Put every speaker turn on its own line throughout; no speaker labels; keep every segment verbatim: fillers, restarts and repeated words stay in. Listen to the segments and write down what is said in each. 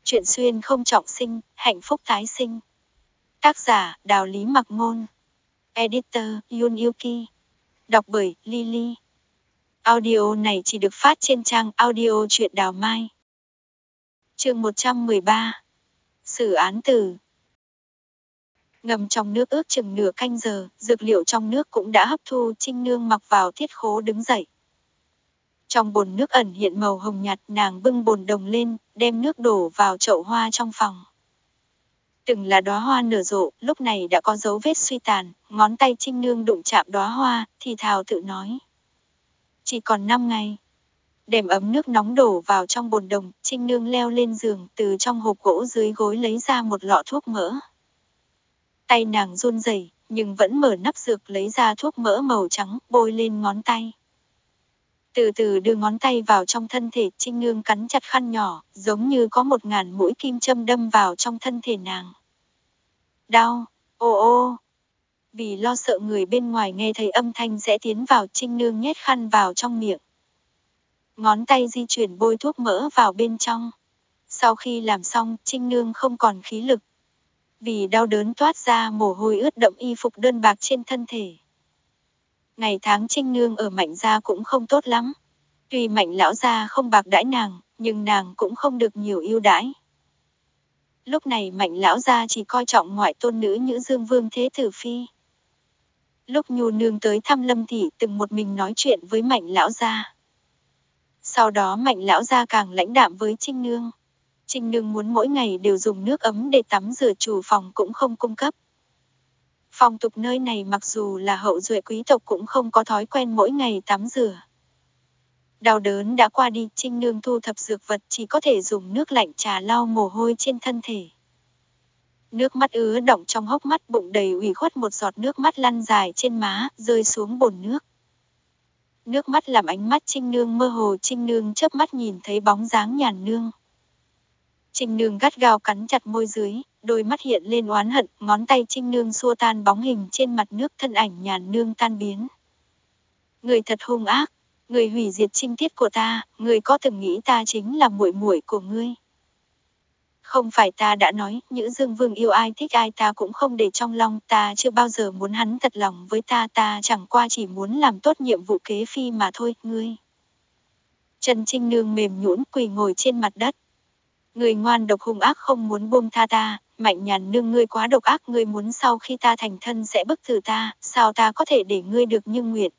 Chuyện xuyên không trọng sinh, hạnh phúc tái sinh. Tác giả Đào Lý Mặc Ngôn. Editor Yun Yuki. Đọc bởi Lily. Audio này chỉ được phát trên trang audio truyện Đào Mai. Chương một trăm mười ba. Xử án tử. Ngầm trong nước ước chừng nửa canh giờ, dược liệu trong nước cũng đã hấp thu. Trinh Nương mặc vào thiết khố đứng dậy. Trong bồn nước ẩn hiện màu hồng nhạt, nàng bưng bồn đồng lên, đem nước đổ vào chậu hoa trong phòng. Từng là đóa hoa nở rộ, lúc này đã có dấu vết suy tàn, ngón tay Trinh Nương đụng chạm đóa hoa, thì thào tự nói. Chỉ còn năm ngày. Đem ấm nước nóng đổ vào trong bồn đồng, Trinh Nương leo lên giường, từ trong hộp gỗ dưới gối lấy ra một lọ thuốc mỡ. Tay nàng run rẩy, nhưng vẫn mở nắp dược lấy ra thuốc mỡ màu trắng, bôi lên ngón tay. Từ từ đưa ngón tay vào trong thân thể, Trinh Nương cắn chặt khăn nhỏ, giống như có một ngàn mũi kim châm đâm vào trong thân thể nàng. Đau, ô ô. Vì lo sợ người bên ngoài nghe thấy âm thanh sẽ tiến vào, Trinh Nương nhét khăn vào trong miệng. Ngón tay di chuyển bôi thuốc mỡ vào bên trong. Sau khi làm xong, Trinh Nương không còn khí lực. Vì đau đớn toát ra mồ hôi ướt đẫm y phục đơn bạc trên thân thể. Ngày tháng Trinh Nương ở Mạnh gia cũng không tốt lắm. Tuy Mạnh lão gia không bạc đãi nàng, nhưng nàng cũng không được nhiều ưu đãi. Lúc này Mạnh lão gia chỉ coi trọng ngoại tôn nữ Nhữ Dương Vương Thế Tử Phi. Lúc Nhu Nương tới thăm Lâm thị, từng một mình nói chuyện với Mạnh lão gia. Sau đó Mạnh lão gia càng lãnh đạm với Trinh Nương. Trinh Nương muốn mỗi ngày đều dùng nước ấm để tắm rửa, chủ phòng cũng không cung cấp. Phong tục nơi này mặc dù là hậu duệ quý tộc cũng không có thói quen mỗi ngày tắm rửa. Đau đớn đã qua đi, Trinh Nương thu thập dược vật, chỉ có thể dùng nước lạnh trà lau mồ hôi trên thân thể. Nước mắt ứa đọng trong hốc mắt, bụng đầy ủy khuất, một giọt nước mắt lăn dài trên má, rơi xuống bồn nước. Nước mắt làm ánh mắt Trinh Nương mơ hồ, Trinh Nương chớp mắt nhìn thấy bóng dáng Nhàn Nương. Trinh Nương gắt gao cắn chặt môi dưới, đôi mắt hiện lên oán hận, ngón tay Trinh Nương xua tan bóng hình trên mặt nước, thân ảnh Nhàn Nương tan biến. Người thật hung ác, người hủy diệt trinh tiết của ta, người có từng nghĩ ta chính là muội muội của ngươi? Không phải ta đã nói, Nhữ Dương Vương yêu ai thích ai ta cũng không để trong lòng, ta chưa bao giờ muốn hắn thật lòng với ta, ta chẳng qua chỉ muốn làm tốt nhiệm vụ kế phi mà thôi, ngươi. Trần Trinh Nương mềm nhũn quỳ ngồi trên mặt đất. Người ngoan độc hung ác không muốn buông tha ta, Mạnh Nhàn Nương ngươi quá độc ác, ngươi muốn sau khi ta thành thân sẽ bức tử ta, sao ta có thể để ngươi được như nguyện?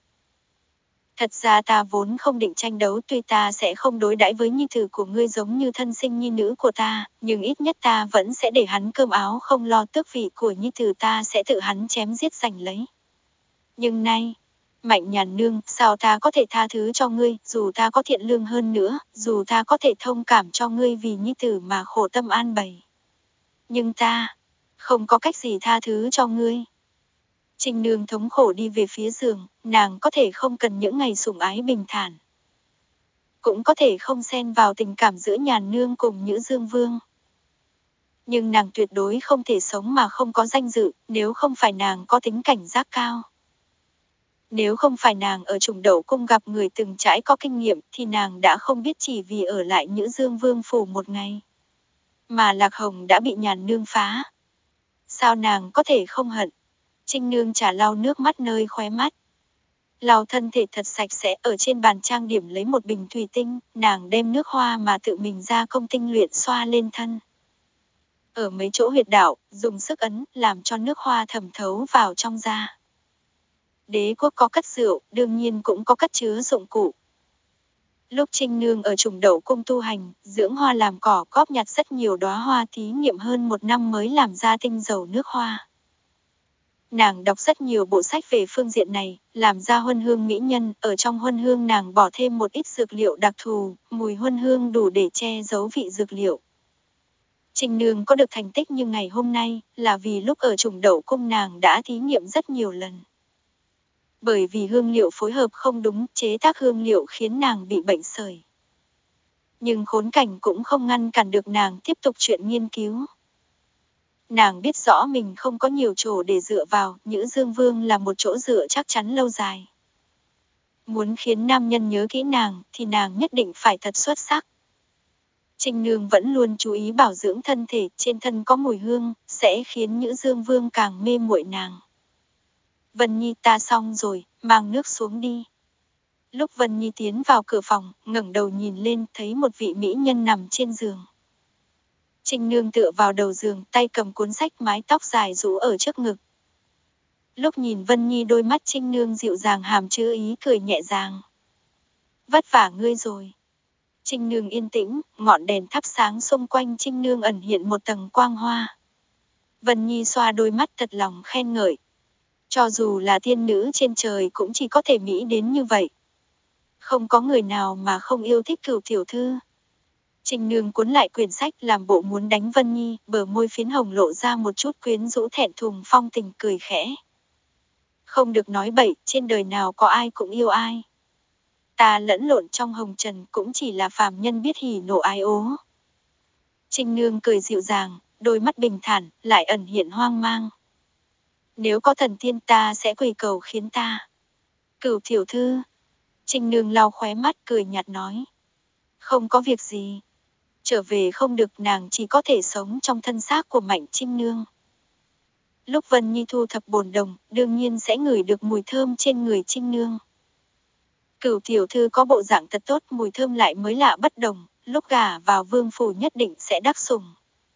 Thật ra ta vốn không định tranh đấu, tuy ta sẽ không đối đãi với nhi tử của ngươi giống như thân sinh nhi nữ của ta, nhưng ít nhất ta vẫn sẽ để hắn cơm áo không lo, tước vị của nhi tử ta sẽ tự hắn chém giết giành lấy. Nhưng nay, Mạnh Nhàn Nương, sao ta có thể tha thứ cho ngươi, dù ta có thiện lương hơn nữa, dù ta có thể thông cảm cho ngươi vì nhi tử mà khổ tâm an bày. Nhưng ta, không có cách gì tha thứ cho ngươi. Trinh Nương thống khổ đi về phía giường, nàng có thể không cần những ngày sủng ái bình thản. Cũng có thể không xen vào tình cảm giữa Nhàn Nương cùng Nhữ Dương Vương. Nhưng nàng tuyệt đối không thể sống mà không có danh dự, nếu không phải nàng có tính cảnh giác cao. Nếu không phải nàng ở Trùng Đậu Cung gặp người từng trải có kinh nghiệm, thì nàng đã không biết chỉ vì ở lại Nhữ Dương Vương phủ một ngày. Mà Lạc Hồng đã bị Nhàn Nương phá. Sao nàng có thể không hận? Trinh Nương chả lau nước mắt nơi khóe mắt. Lau thân thể thật sạch sẽ, ở trên bàn trang điểm lấy một bình thủy tinh, nàng đem nước hoa mà tự mình ra công tinh luyện xoa lên thân. Ở mấy chỗ huyệt đạo, dùng sức ấn, làm cho nước hoa thẩm thấu vào trong da. Đế quốc có cất rượu, đương nhiên cũng có cất chứa dụng cụ. Lúc Trinh Nương ở Trùng Đậu Cung tu hành, dưỡng hoa làm cỏ, góp nhặt rất nhiều đóa hoa, thí nghiệm hơn một năm mới làm ra tinh dầu nước hoa. Nàng đọc rất nhiều bộ sách về phương diện này, làm ra huân hương mỹ nhân, ở trong huân hương nàng bỏ thêm một ít dược liệu đặc thù, mùi huân hương đủ để che giấu vị dược liệu. Trinh Nương có được thành tích như ngày hôm nay, là vì lúc ở Trùng Đậu Cung nàng đã thí nghiệm rất nhiều lần. Bởi vì hương liệu phối hợp không đúng, chế tác hương liệu khiến nàng bị bệnh sởi. Nhưng khốn cảnh cũng không ngăn cản được nàng tiếp tục chuyện nghiên cứu. Nàng biết rõ mình không có nhiều chỗ để dựa vào, Nhữ Dương Vương là một chỗ dựa chắc chắn lâu dài. Muốn khiến nam nhân nhớ kỹ nàng, thì nàng nhất định phải thật xuất sắc. Trinh Nương vẫn luôn chú ý bảo dưỡng thân thể, trên thân có mùi hương, sẽ khiến Nhữ Dương Vương càng mê muội nàng. Vân Nhi, ta xong rồi, mang nước xuống đi. Lúc Vân Nhi tiến vào cửa phòng, ngẩng đầu nhìn lên, thấy một vị mỹ nhân nằm trên giường. Trinh Nương tựa vào đầu giường, tay cầm cuốn sách, mái tóc dài rũ ở trước ngực. Lúc nhìn Vân Nhi, đôi mắt Trinh Nương dịu dàng hàm chứa ý cười nhẹ nhàng. Vất vả ngươi rồi. Trinh Nương yên tĩnh, ngọn đèn thắp sáng xung quanh Trinh Nương ẩn hiện một tầng quang hoa. Vân Nhi xoa đôi mắt thật lòng khen ngợi. Cho dù là tiên nữ trên trời cũng chỉ có thể mỹ đến như vậy. Không có người nào mà không yêu thích Cửu tiểu thư. Trinh Nương cuốn lại quyển sách, làm bộ muốn đánh Vân Nhi, bờ môi phiến hồng lộ ra một chút quyến rũ thẹn thùng, phong tình cười khẽ. Không được nói bậy, trên đời nào có ai cũng yêu ai. Ta lẫn lộn trong hồng trần cũng chỉ là phàm nhân biết hỉ nộ ái ố. Trinh Nương cười dịu dàng, đôi mắt bình thản, lại ẩn hiện hoang mang. Nếu có thần tiên ta sẽ quỳ cầu khiến ta. Cửu tiểu thư. Trinh Nương lau khóe mắt cười nhạt nói. Không có việc gì. Trở về không được, nàng chỉ có thể sống trong thân xác của Mạnh Trinh Nương. Lúc Vân Nhi thu thập bồn đồng, đương nhiên sẽ ngửi được mùi thơm trên người Trinh Nương. Cửu tiểu thư có bộ dạng thật tốt, mùi thơm lại mới lạ bất đồng, lúc gả vào vương phủ nhất định sẽ đắc sủng.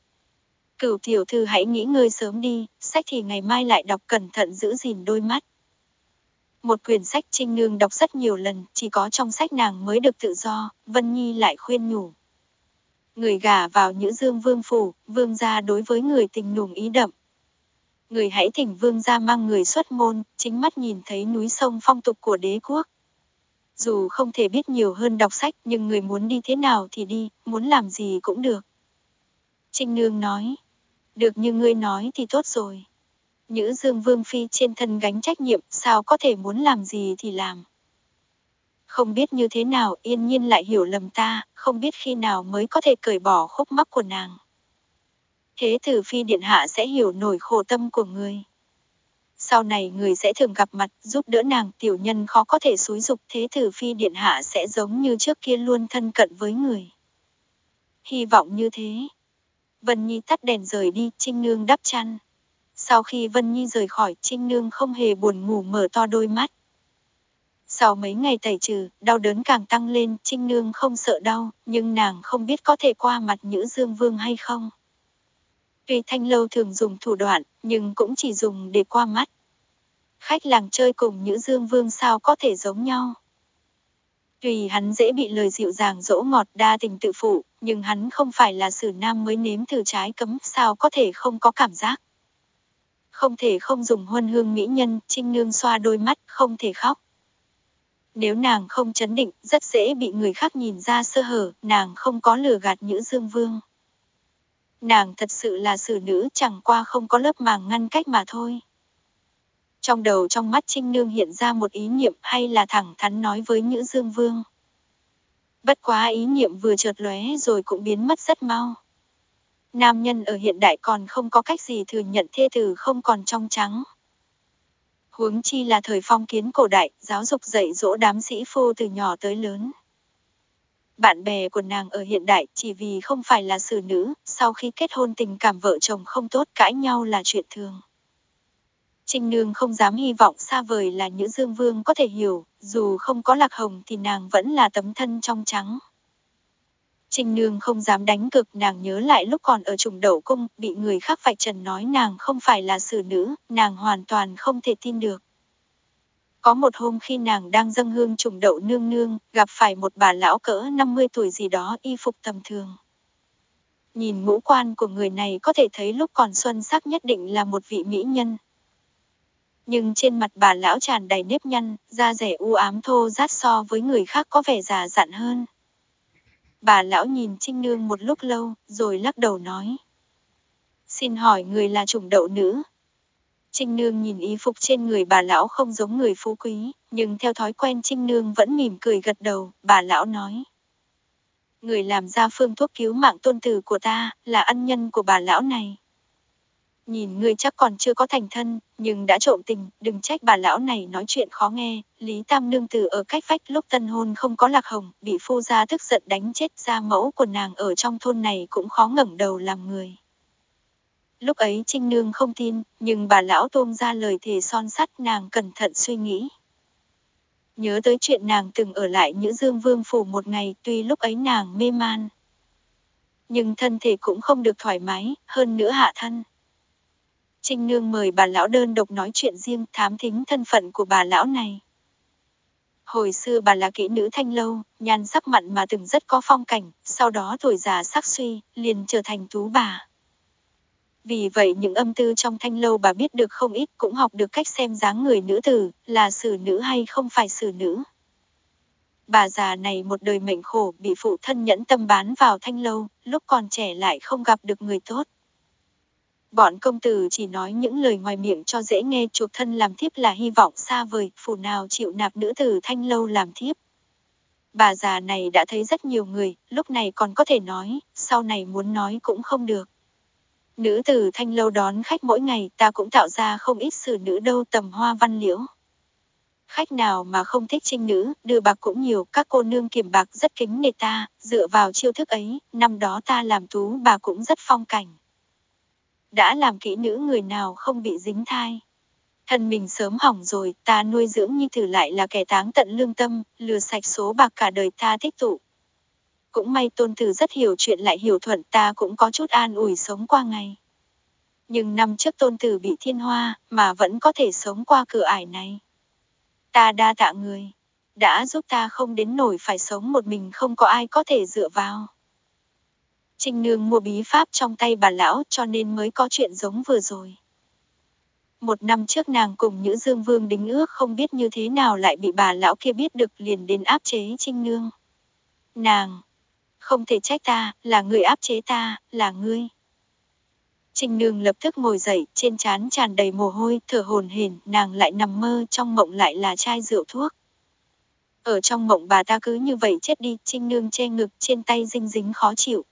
Cửu tiểu thư hãy nghỉ ngơi sớm đi, sách thì ngày mai lại đọc, cẩn thận giữ gìn đôi mắt. Một quyển sách Trinh Nương đọc rất nhiều lần, chỉ có trong sách nàng mới được tự do, Vân Nhi lại khuyên nhủ. Người gả vào Nhữ Dương vương phủ, vương gia đối với người tình nùng ý đậm. Người hãy thỉnh vương gia mang người xuất môn, chính mắt nhìn thấy núi sông phong tục của đế quốc. Dù không thể biết nhiều hơn đọc sách, nhưng người muốn đi thế nào thì đi, muốn làm gì cũng được. Trinh Nương nói, được như ngươi nói thì tốt rồi. Nhữ Dương vương phi trên thân gánh trách nhiệm, sao có thể muốn làm gì thì làm. Không biết như thế nào, yên nhiên lại hiểu lầm ta, không biết khi nào mới có thể cởi bỏ khúc mắc của nàng. Thế tử phi điện hạ sẽ hiểu nổi khổ tâm của người. Sau này người sẽ thường gặp mặt, giúp đỡ nàng, tiểu nhân khó có thể xúi giục, thế tử phi điện hạ sẽ giống như trước kia luôn thân cận với người. Hy vọng như thế. Vân Nhi tắt đèn rời đi, Trinh Nương đắp chăn. Sau khi Vân Nhi rời khỏi, Trinh Nương không hề buồn ngủ, mở to đôi mắt. Sau mấy ngày tẩy trừ, đau đớn càng tăng lên, Trinh Nương không sợ đau, nhưng nàng không biết có thể qua mặt Nhữ Dương Vương hay không. Tuy Thanh Lâu thường dùng thủ đoạn, nhưng cũng chỉ dùng để qua mắt. Khách làng chơi cùng Nhữ Dương Vương sao có thể giống nhau. Tuy hắn dễ bị lời dịu dàng dỗ ngọt, đa tình tự phụ, nhưng hắn không phải là sử nam mới nếm thử trái cấm, sao có thể không có cảm giác. Không thể không dùng huân hương mỹ nhân, Trinh Nương xoa đôi mắt, không thể khóc. Nếu nàng không trấn định, rất dễ bị người khác nhìn ra sơ hở, nàng không có lừa gạt Nhữ Dương Vương. Nàng thật sự là sử nữ, chẳng qua không có lớp màng ngăn cách mà thôi. Trong đầu trong mắt Trinh Nương hiện ra một ý niệm, hay là thẳng thắn nói với Nhữ Dương Vương. Bất quá ý niệm vừa chợt lóe rồi cũng biến mất rất mau. Nam nhân ở hiện đại còn không có cách gì thừa nhận thê tử không còn trong trắng. Huống chi là thời phong kiến cổ đại, giáo dục dạy dỗ đám sĩ phu từ nhỏ tới lớn. Bạn bè của nàng ở hiện đại chỉ vì không phải là xử nữ, sau khi kết hôn tình cảm vợ chồng không tốt, cãi nhau là chuyện thường. Trinh Nương không dám hy vọng xa vời là Nhữ Dương Vương có thể hiểu, dù không có Lạc Hồng thì nàng vẫn là tấm thân trong trắng. Trinh Nương không dám đánh cực, nàng nhớ lại lúc còn ở Trùng Đậu Cung, bị người khác vạch trần nói nàng không phải là xử nữ, nàng hoàn toàn không thể tin được. Có một hôm khi nàng đang dâng hương Trùng Đậu nương nương, gặp phải một bà lão cỡ năm mươi tuổi gì đó, y phục tầm thường. Nhìn ngũ quan của người này có thể thấy lúc còn xuân sắc nhất định là một vị mỹ nhân. Nhưng trên mặt bà lão tràn đầy nếp nhăn, da dẻ u ám thô rát, so với người khác có vẻ già dặn hơn. Bà lão nhìn Trinh Nương một lúc lâu, rồi lắc đầu nói. Xin hỏi người là Trùng Đậu nữ? Trinh Nương nhìn y phục trên người bà lão không giống người phú quý, nhưng theo thói quen Trinh Nương vẫn mỉm cười gật đầu, bà lão nói. Người làm ra phương thuốc cứu mạng tôn tử của ta, là ân nhân của bà lão này. nhìn ngươi chắc còn chưa có thành thân, nhưng đã trộm tình, đừng trách bà lão này nói chuyện khó nghe. Lý Tam nương tử ở cách vách lúc tân hôn không có lạc hồng, bị phu gia tức giận đánh chết, gia mẫu của nàng ở trong thôn này cũng khó ngẩng đầu làm người. Lúc ấy Trinh nương không tin, nhưng bà lão tuông ra lời thề son sắt, nàng cẩn thận suy nghĩ. Nhớ tới chuyện nàng từng ở lại Nhữ Dương Vương phủ một ngày, tuy lúc ấy nàng mê man, nhưng thân thể cũng không được thoải mái, hơn nữa hạ thân. Trinh nương mời bà lão đơn độc nói chuyện riêng, thám thính thân phận của bà lão này. Hồi xưa bà là kỹ nữ thanh lâu, nhan sắc mặn mà từng rất có phong cảnh, sau đó tuổi già sắc suy, liền trở thành tú bà. Vì vậy những âm tư trong thanh lâu bà biết được không ít, cũng học được cách xem dáng người nữ tử, là xử nữ hay không phải xử nữ. Bà già này một đời mệnh khổ, bị phụ thân nhẫn tâm bán vào thanh lâu, lúc còn trẻ lại không gặp được người tốt. Bọn công tử chỉ nói những lời ngoài miệng cho dễ nghe, chuộc thân làm thiếp là hy vọng xa vời, phủ nào chịu nạp nữ tử thanh lâu làm thiếp. Bà già này đã thấy rất nhiều người, lúc này còn có thể nói, sau này muốn nói cũng không được. Nữ tử thanh lâu đón khách mỗi ngày, ta cũng tạo ra không ít xử nữ đâu, tầm hoa văn liễu. Khách nào mà không thích trinh nữ, đưa bạc cũng nhiều, các cô nương kiểm bạc rất kính nể ta, dựa vào chiêu thức ấy, năm đó ta làm tú bà cũng rất phong cảnh. Đã làm kỹ nữ người nào không bị dính thai. Thân mình sớm hỏng rồi, ta nuôi dưỡng nhi tử lại là kẻ táng tận lương tâm, lừa sạch số bạc cả đời ta tích tụ. Cũng may tôn tử rất hiểu chuyện lại hiểu thuận, ta cũng có chút an ủi sống qua ngày. Nhưng năm trước tôn tử bị thiên hoa, mà vẫn có thể sống qua cửa ải này. Ta đa tạ người, đã giúp ta không đến nổi phải sống một mình không có ai có thể dựa vào. Trinh nương mua bí pháp trong tay bà lão cho nên mới có chuyện giống vừa rồi. Một năm trước nàng cùng Nhữ Dương Vương đính ước, không biết như thế nào lại bị bà lão kia biết được, liền đến áp chế Trinh nương. Nàng, không thể trách ta, là người áp chế ta, là ngươi. Trinh nương lập tức ngồi dậy, trên trán tràn đầy mồ hôi, thở hổn hển, nàng lại nằm mơ, trong mộng lại là chai rượu thuốc. Ở trong mộng bà ta cứ như vậy chết đi, Trinh nương che ngực, trên tay dinh dính khó chịu.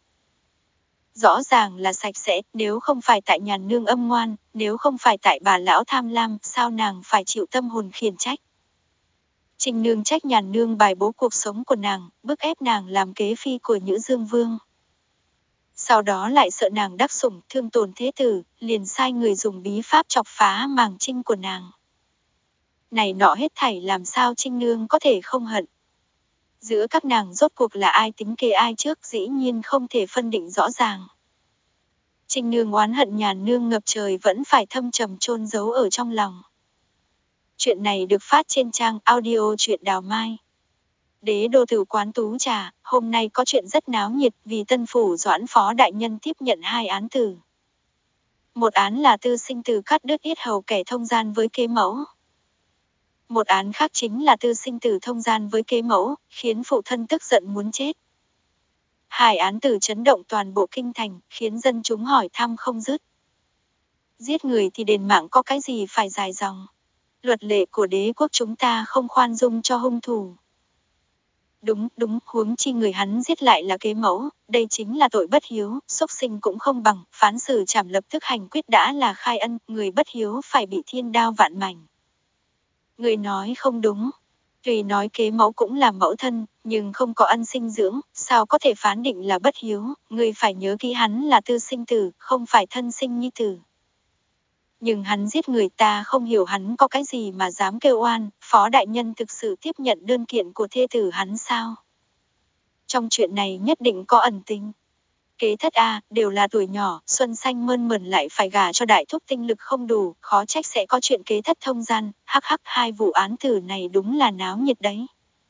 Rõ ràng là sạch sẽ, nếu không phải tại nhàn nương âm ngoan, nếu không phải tại bà lão tham lam, sao nàng phải chịu tâm hồn khiển trách. Trinh nương trách nhàn nương bài bố cuộc sống của nàng, bức ép nàng làm kế phi của Nhữ Dương Vương. Sau đó lại sợ nàng đắc sủng, thương tổn thế tử, liền sai người dùng bí pháp chọc phá màng trinh của nàng. Này nọ hết thảy làm sao Trinh nương có thể không hận. Giữa các nàng rốt cuộc là ai tính kế ai trước, dĩ nhiên không thể phân định rõ ràng. Trinh nương oán hận nhàn nương ngập trời vẫn phải thâm trầm chôn giấu ở trong lòng. Chuyện này được phát trên trang audio truyện Đào Mai. Đế đô tử quán Tú Trà, hôm nay có chuyện rất náo nhiệt vì Tân Phủ Doãn Phó Đại Nhân tiếp nhận hai án tử. Một án là tư sinh tử cắt đứt yết hầu kẻ thông gian với kế mẫu. Một án khác chính là tư sinh tử thông gian với kế mẫu, khiến phụ thân tức giận muốn chết. Hai án tử chấn động toàn bộ kinh thành, khiến dân chúng hỏi thăm không dứt. Giết người thì đền mạng, có cái gì phải dài dòng. Luật lệ của đế quốc chúng ta không khoan dung cho hung thủ. Đúng, đúng, huống chi người hắn giết lại là kế mẫu, đây chính là tội bất hiếu, xúc sinh cũng không bằng, phán xử trảm lập tức hành quyết đã là khai ân, người bất hiếu phải bị thiên đao vạn mảnh. Người nói không đúng, tuy nói kế mẫu cũng là mẫu thân, nhưng không có ân sinh dưỡng, sao có thể phán định là bất hiếu, người phải nhớ kỹ hắn là tư sinh tử, không phải thân sinh nhi tử. Nhưng hắn giết người, ta không hiểu hắn có cái gì mà dám kêu oan, Phó Đại Nhân thực sự tiếp nhận đơn kiện của thê tử hắn sao? Trong chuyện này nhất định có ẩn tình. Kế thất A, đều là tuổi nhỏ, xuân xanh mơn mởn lại phải gả cho đại thúc tinh lực không đủ, khó trách sẽ có chuyện kế thất thông gian, hắc hắc, hai vụ án tử này đúng là náo nhiệt đấy.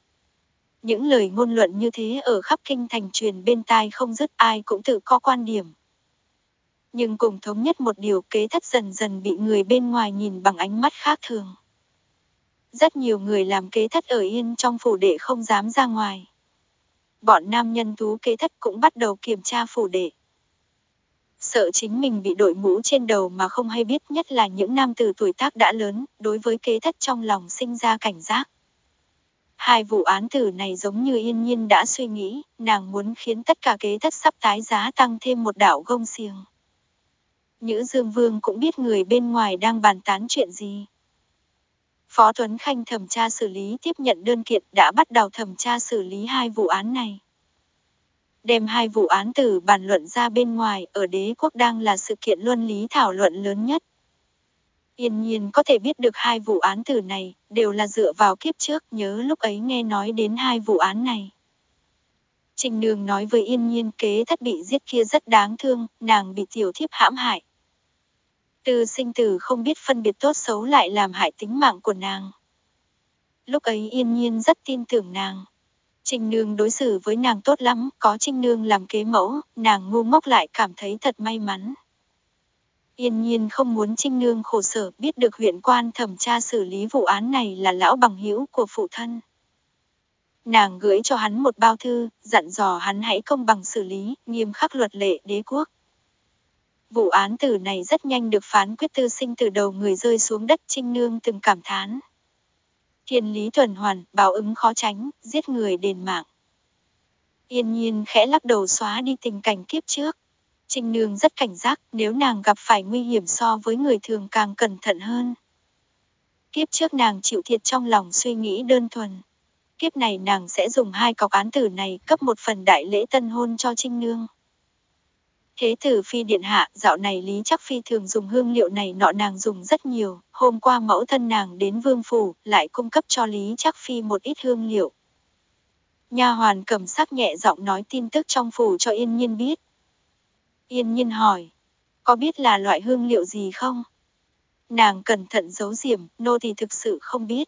Những lời ngôn luận như thế ở khắp kinh thành truyền bên tai không dứt, ai cũng tự có quan điểm. Nhưng cùng thống nhất một điều, kế thất dần dần bị người bên ngoài nhìn bằng ánh mắt khác thường. Rất nhiều người làm kế thất ở yên trong phủ đệ không dám ra ngoài. Bọn nam nhân tú kế thất cũng bắt đầu kiểm tra phủ đệ. Sợ chính mình bị đội mũ trên đầu mà không hay biết, nhất là những nam tử tuổi tác đã lớn, đối với kế thất trong lòng sinh ra cảnh giác. Hai vụ án tử này giống như Yên Nhiên đã suy nghĩ, nàng muốn khiến tất cả kế thất sắp tái giá tăng thêm một đạo gông xiềng. Nhữ Dương Vương cũng biết người bên ngoài đang bàn tán chuyện gì. Phó Tuấn Khanh thẩm tra xử lý tiếp nhận đơn kiện đã bắt đầu thẩm tra xử lý hai vụ án này. Đem hai vụ án từ bàn luận ra bên ngoài ở đế quốc đang là sự kiện luân lý thảo luận lớn nhất. Yên Nhiên có thể biết được hai vụ án tử này đều là dựa vào kiếp trước, nhớ lúc ấy nghe nói đến hai vụ án này. Trình Nương nói với Yên Nhiên kế thất bị giết kia rất đáng thương, nàng bị tiểu thiếp hãm hại. Tư sinh tử không biết phân biệt tốt xấu lại làm hại tính mạng của nàng. Lúc ấy Yên Nhiên rất tin tưởng nàng. Trình Nương đối xử với nàng tốt lắm, có Trình Nương làm kế mẫu, nàng ngu ngốc lại cảm thấy thật may mắn. Yên Nhiên không muốn Trình Nương khổ sở, biết được huyện quan thẩm tra xử lý vụ án này là lão bằng hữu của phụ thân. Nàng gửi cho hắn một bao thư, dặn dò hắn hãy công bằng xử lý, nghiêm khắc luật lệ đế quốc. Vụ án tử này rất nhanh được phán quyết, tư sinh từ đầu người rơi xuống đất. Trình Nương từng cảm thán. Thiên lý tuần hoàn, báo ứng khó tránh, giết người đền mạng. Yên Nhiên khẽ lắc đầu xóa đi tình cảnh kiếp trước. Trình Nương rất cảnh giác, nếu nàng gặp phải nguy hiểm so với người thường càng cẩn thận hơn. Kiếp trước nàng chịu thiệt trong lòng suy nghĩ đơn thuần. Kiếp này nàng sẽ dùng hai cọc án tử này cấp một phần đại lễ tân hôn cho Trình Nương. Thế tử phi điện hạ, dạo này Lý Trác Phi thường dùng hương liệu này nọ, nàng dùng rất nhiều, hôm qua mẫu thân nàng đến vương phủ, lại cung cấp cho Lý Trác Phi một ít hương liệu. Nha hoàn Cẩm Sắc nhẹ giọng nói tin tức trong phủ cho Yên Nhiên biết. Yên Nhiên hỏi, có biết là loại hương liệu gì không? Nàng cẩn thận giấu giếm, nô thì thực sự không biết.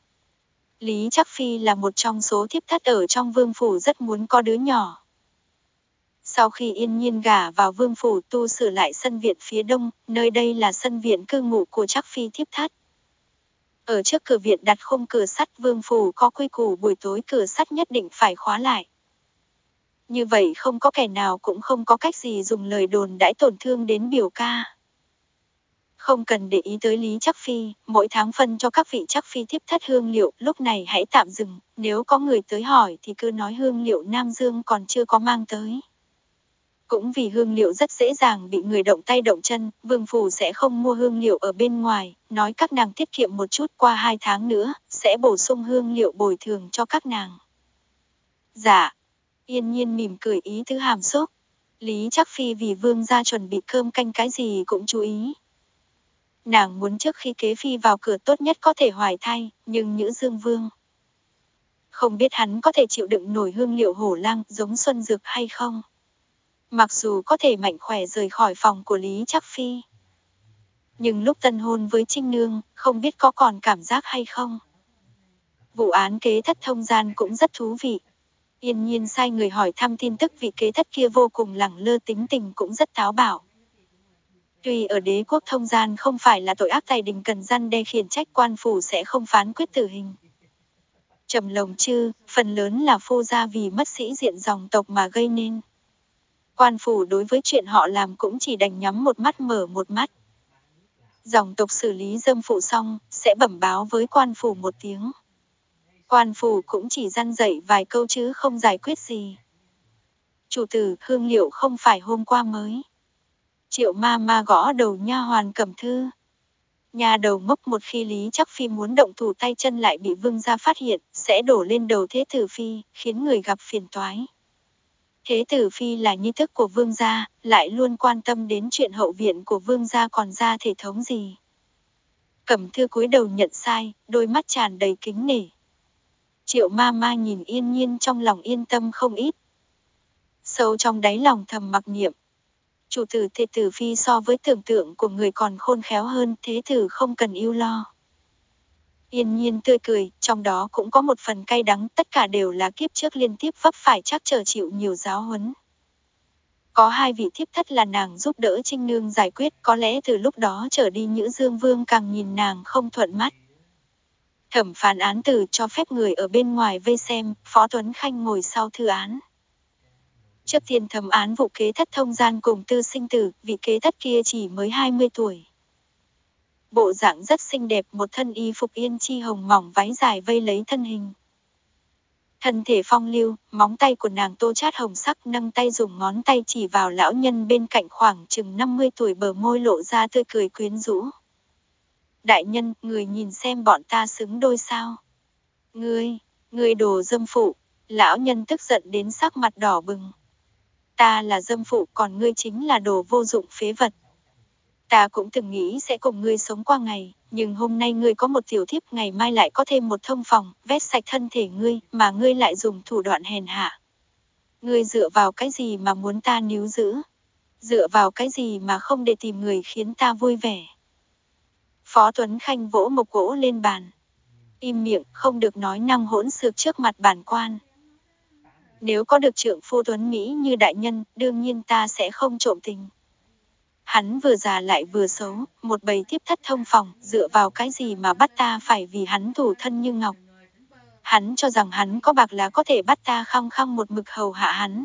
Lý Trác Phi là một trong số thiếp thất ở trong vương phủ rất muốn có đứa nhỏ. Sau khi Yên Nhiên gả vào vương phủ, tu sửa lại sân viện phía đông, nơi đây là sân viện cư ngụ của Trác Phi thiếp thất. Ở trước cửa viện đặt khung cửa sắt, vương phủ có quy củ buổi tối cửa sắt nhất định phải khóa lại. Như vậy không có kẻ nào cũng không có cách gì dùng lời đồn đãi tổn thương đến biểu ca. Không cần để ý tới Lý Trác Phi, mỗi tháng phân cho các vị Trác Phi thiếp thất hương liệu, lúc này hãy tạm dừng, nếu có người tới hỏi thì cứ nói hương liệu Nam Dương còn chưa có mang tới. Cũng vì hương liệu rất dễ dàng bị người động tay động chân, vương phủ sẽ không mua hương liệu ở bên ngoài, nói các nàng tiết kiệm một chút, qua hai tháng nữa, sẽ bổ sung hương liệu bồi thường cho các nàng. Dạ. Yên Nhiên mỉm cười ý tứ hàm xúc. Lý Trác Phi vì vương gia chuẩn bị cơm canh cái gì cũng chú ý. Nàng muốn trước khi kế phi vào cửa tốt nhất có thể hoài thai, nhưng Nhữ Dương Vương không biết hắn có thể chịu đựng nổi hương liệu hổ lang giống Xuân Dược hay không. Mặc dù có thể mạnh khỏe rời khỏi phòng của Lý Trác Phi, nhưng lúc tân hôn với Trinh Nương, không biết có còn cảm giác hay không. Vụ án kế thất thông gian cũng rất thú vị. Yên Nhiên sai người hỏi thăm tin tức, vị kế thất kia vô cùng lẳng lơ, tính tình cũng rất táo bạo. Tuy ở đế quốc thông gian không phải là tội ác tài đình cần răn đe khiển trách, quan phủ sẽ không phán quyết tử hình. Trầm Lồng Chư, phần lớn là phu gia vì mất sĩ diện dòng tộc mà gây nên. Quan phủ đối với chuyện họ làm cũng chỉ đành nhắm một mắt mở một mắt. Dòng tộc xử lý dâm phụ xong, sẽ bẩm báo với quan phủ một tiếng. Quan phủ cũng chỉ răn dạy vài câu chứ không giải quyết gì. Chủ tử, hương liệu không phải hôm qua mới. Triệu ma ma gõ đầu nha hoàn Cẩm Thư. Nhà đầu ngốc, một khi Lý Trác Phi muốn động thủ tay chân lại bị vương gia phát hiện, sẽ đổ lên đầu Thế tử Phi, khiến người gặp phiền toái. Thế tử Phi là nhi thức của vương gia, lại luôn quan tâm đến chuyện hậu viện của vương gia còn ra thể thống gì. Cẩm Thư cúi đầu nhận sai, đôi mắt tràn đầy kính nể. Triệu ma ma nhìn Yên Nhiên trong lòng yên tâm không ít. Sâu trong đáy lòng thầm mặc niệm. Chủ tử Thế tử Phi so với tưởng tượng của người còn khôn khéo hơn, thế tử không cần ưu lo. Yên Nhiên tươi cười, trong đó cũng có một phần cay đắng, tất cả đều là kiếp trước liên tiếp vấp phải chắc trở chịu nhiều giáo huấn. Có hai vị thiếp thất là nàng giúp đỡ Trinh Nương giải quyết, có lẽ từ lúc đó trở đi Nhữ Dương Vương càng nhìn nàng không thuận mắt. Thẩm phán án tử cho phép người ở bên ngoài vây xem, Phó Tuấn Khanh ngồi sau thư án. Trước tiên thẩm án vụ kế thất thông gian cùng tư sinh tử, vị kế thất kia chỉ mới hai mươi tuổi. Bộ dạng rất xinh đẹp, một thân y phục yên chi hồng mỏng váy dài vây lấy thân hình. Thân thể phong lưu, móng tay của nàng tô chát hồng sắc, nâng tay dùng ngón tay chỉ vào lão nhân bên cạnh khoảng chừng năm mươi tuổi, bờ môi lộ ra tươi cười quyến rũ. Đại nhân, người nhìn xem bọn ta xứng đôi sao? Ngươi, ngươi đồ dâm phụ. Lão nhân tức giận đến sắc mặt đỏ bừng. Ta là dâm phụ, còn ngươi chính là đồ vô dụng phế vật. Ta cũng từng nghĩ sẽ cùng ngươi sống qua ngày, nhưng hôm nay ngươi có một tiểu thiếp, ngày mai lại có thêm một thông phòng, vét sạch thân thể ngươi, mà ngươi lại dùng thủ đoạn hèn hạ. Ngươi dựa vào cái gì mà muốn ta níu giữ? Dựa vào cái gì mà không để tìm người khiến ta vui vẻ? Phó Tuấn Khanh vỗ một gỗ lên bàn. Im miệng, không được nói năng hỗn xược trước mặt bản quan. Nếu có được trượng phu tuấn Mỹ như đại nhân, đương nhiên ta sẽ không trộm tình. Hắn vừa già lại vừa xấu, một bầy tiếp thất thông phòng, dựa vào cái gì mà bắt ta phải vì hắn thủ thân như ngọc. Hắn cho rằng hắn có bạc là có thể bắt ta khăng khăng một mực hầu hạ hắn.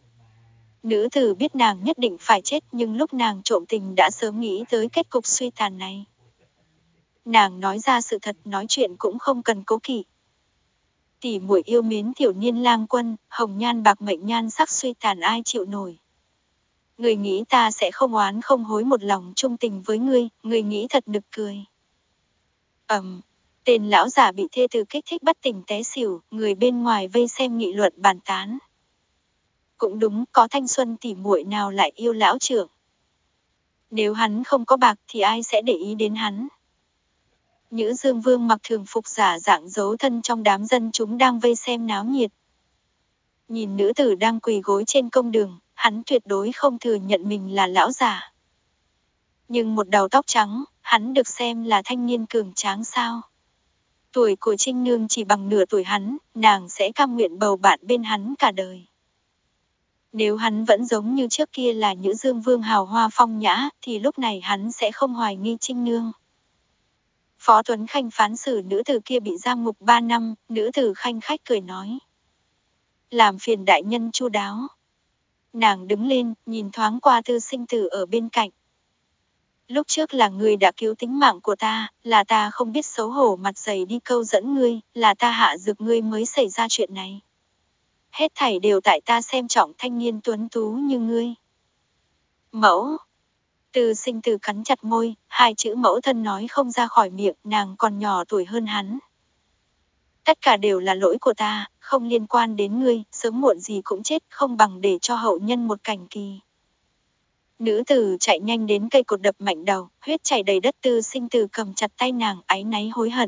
Nữ tử biết nàng nhất định phải chết, nhưng lúc nàng trộm tình đã sớm nghĩ tới kết cục suy tàn này. Nàng nói ra sự thật, nói chuyện cũng không cần cố kỵ. Tỷ muội yêu mến tiểu niên lang quân, hồng nhan bạc mệnh nhan sắc suy tàn ai chịu nổi. Người nghĩ ta sẽ không oán không hối một lòng trung tình với ngươi, người nghĩ thật nực cười. Ầm, tên lão giả bị thê tử kích thích bất tỉnh té xỉu, người bên ngoài vây xem nghị luận bàn tán. Cũng đúng, có thanh xuân tỷ muội nào lại yêu lão trưởng. Nếu hắn không có bạc thì ai sẽ để ý đến hắn. Nhữ Dương Vương mặc thường phục giả dạng giấu thân trong đám dân chúng đang vây xem náo nhiệt. Nhìn nữ tử đang quỳ gối trên công đường, hắn tuyệt đối không thừa nhận mình là lão giả. Nhưng một đầu tóc trắng, hắn được xem là thanh niên cường tráng sao. Tuổi của Trinh Nương chỉ bằng nửa tuổi hắn, nàng sẽ cam nguyện bầu bạn bên hắn cả đời. Nếu hắn vẫn giống như trước kia là Nhữ Dương Vương hào hoa phong nhã, thì lúc này hắn sẽ không hoài nghi Trinh Nương. Phó Tuấn Khanh phán xử nữ tử kia bị giam ngục ba năm, nữ tử khanh khách cười nói. Làm phiền đại nhân chu đáo. Nàng đứng lên, nhìn thoáng qua Tư Sinh Tử ở bên cạnh. Lúc trước là ngươi đã cứu tính mạng của ta, là ta không biết xấu hổ mặt dày đi câu dẫn ngươi, là ta hạ dược ngươi mới xảy ra chuyện này. Hết thảy đều tại ta xem trọng thanh niên tuấn tú như ngươi. Mẫu. Tư Sinh Tử cắn chặt môi, hai chữ mẫu thân nói không ra khỏi miệng, nàng còn nhỏ tuổi hơn hắn. Tất cả đều là lỗi của ta, không liên quan đến ngươi, sớm muộn gì cũng chết, không bằng để cho hậu nhân một cảnh kỳ. Nữ tử chạy nhanh đến cây cột đập mạnh đầu, huyết chảy đầy đất. Tư Sinh Tử cầm chặt tay nàng, áy náy hối hận.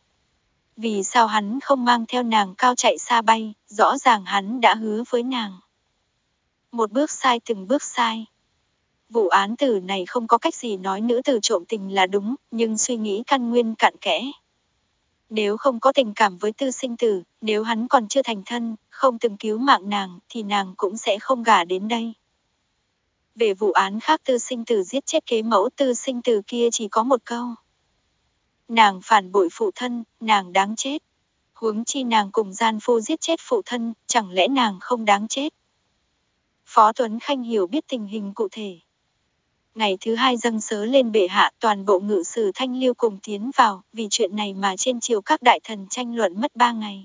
Vì sao hắn không mang theo nàng cao chạy xa bay, rõ ràng hắn đã hứa với nàng. Một bước sai từng bước sai. Vụ án tử này không có cách gì nói nữ tử trộm tình là đúng, nhưng suy nghĩ căn nguyên cặn kẽ. Nếu không có tình cảm với Tư Sinh Tử, nếu hắn còn chưa thành thân, không từng cứu mạng nàng, thì nàng cũng sẽ không gả đến đây. Về vụ án khác, Tư Sinh Tử giết chết kế mẫu Tư Sinh Tử kia chỉ có một câu. Nàng phản bội phụ thân, nàng đáng chết. Huống chi nàng cùng gian phu giết chết phụ thân, chẳng lẽ nàng không đáng chết? Phó Tuấn Khanh hiểu biết tình hình cụ thể. Ngày thứ hai dâng sớ lên bệ hạ, toàn bộ ngự sử Thanh Liêu cùng tiến vào, vì chuyện này mà trên triều các đại thần tranh luận mất ba ngày.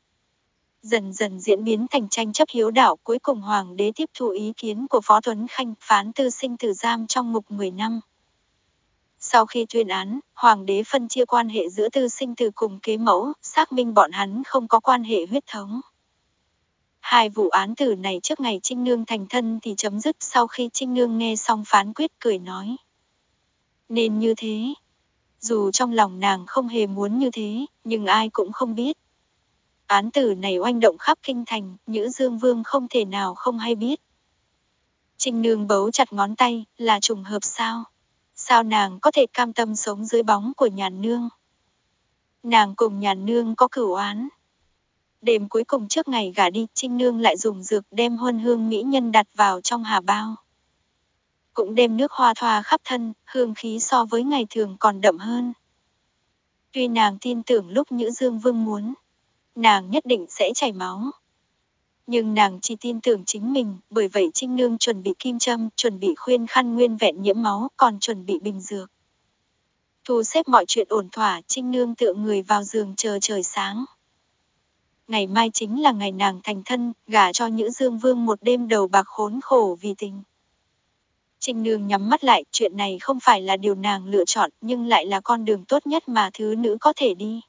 Dần dần diễn biến thành tranh chấp hiếu đạo, cuối cùng hoàng đế tiếp thu ý kiến của Phó Tuấn Khanh, phán Tư Sinh Tử giam trong ngục mười năm. Sau khi tuyên án, hoàng đế phân chia quan hệ giữa Tư Sinh Tử cùng kế mẫu, xác minh bọn hắn không có quan hệ huyết thống. Hai vụ án tử này trước ngày Trinh Nương thành thân thì chấm dứt. Sau khi Trinh Nương nghe xong phán quyết cười nói. Nên như thế. Dù trong lòng nàng không hề muốn như thế, nhưng ai cũng không biết. Án tử này oanh động khắp kinh thành, Nhữ Dương Vương không thể nào không hay biết. Trinh Nương bấu chặt ngón tay, là trùng hợp sao? Sao nàng có thể cam tâm sống dưới bóng của Nhàn Nương? Nàng cùng Nhàn Nương có cửu oán. Đêm cuối cùng trước ngày gả đi, Trinh Nương lại dùng dược đem huân hương mỹ nhân đặt vào trong hà bao. Cũng đem nước hoa thoa khắp thân, hương khí so với ngày thường còn đậm hơn. Tuy nàng tin tưởng lúc Nhữ Dương Vương muốn, nàng nhất định sẽ chảy máu. Nhưng nàng chỉ tin tưởng chính mình, bởi vậy Trinh Nương chuẩn bị kim châm, chuẩn bị khuyên khăn nguyên vẹn nhiễm máu, còn chuẩn bị bình dược. Thu xếp mọi chuyện ổn thỏa, Trinh Nương tựa người vào giường chờ trời sáng. ngày mai chính là ngày nàng thành thân, gả cho Nhữ Dương Vương một đêm đầu bạc khốn khổ vì tình. Trinh Nương nhắm mắt lại, chuyện này không phải là điều nàng lựa chọn, nhưng lại là con đường tốt nhất mà thứ nữ có thể đi.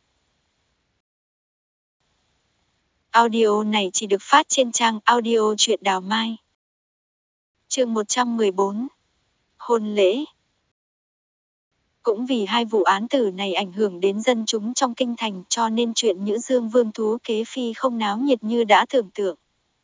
Audio này chỉ được phát trên trang audio truyện Đào Mai. Chương một trăm mười bốn. Hôn lễ. Cũng vì hai vụ án tử này ảnh hưởng đến dân chúng trong kinh thành, cho nên chuyện Nhữ Dương Vương thú kế phi không náo nhiệt như đã tưởng tượng.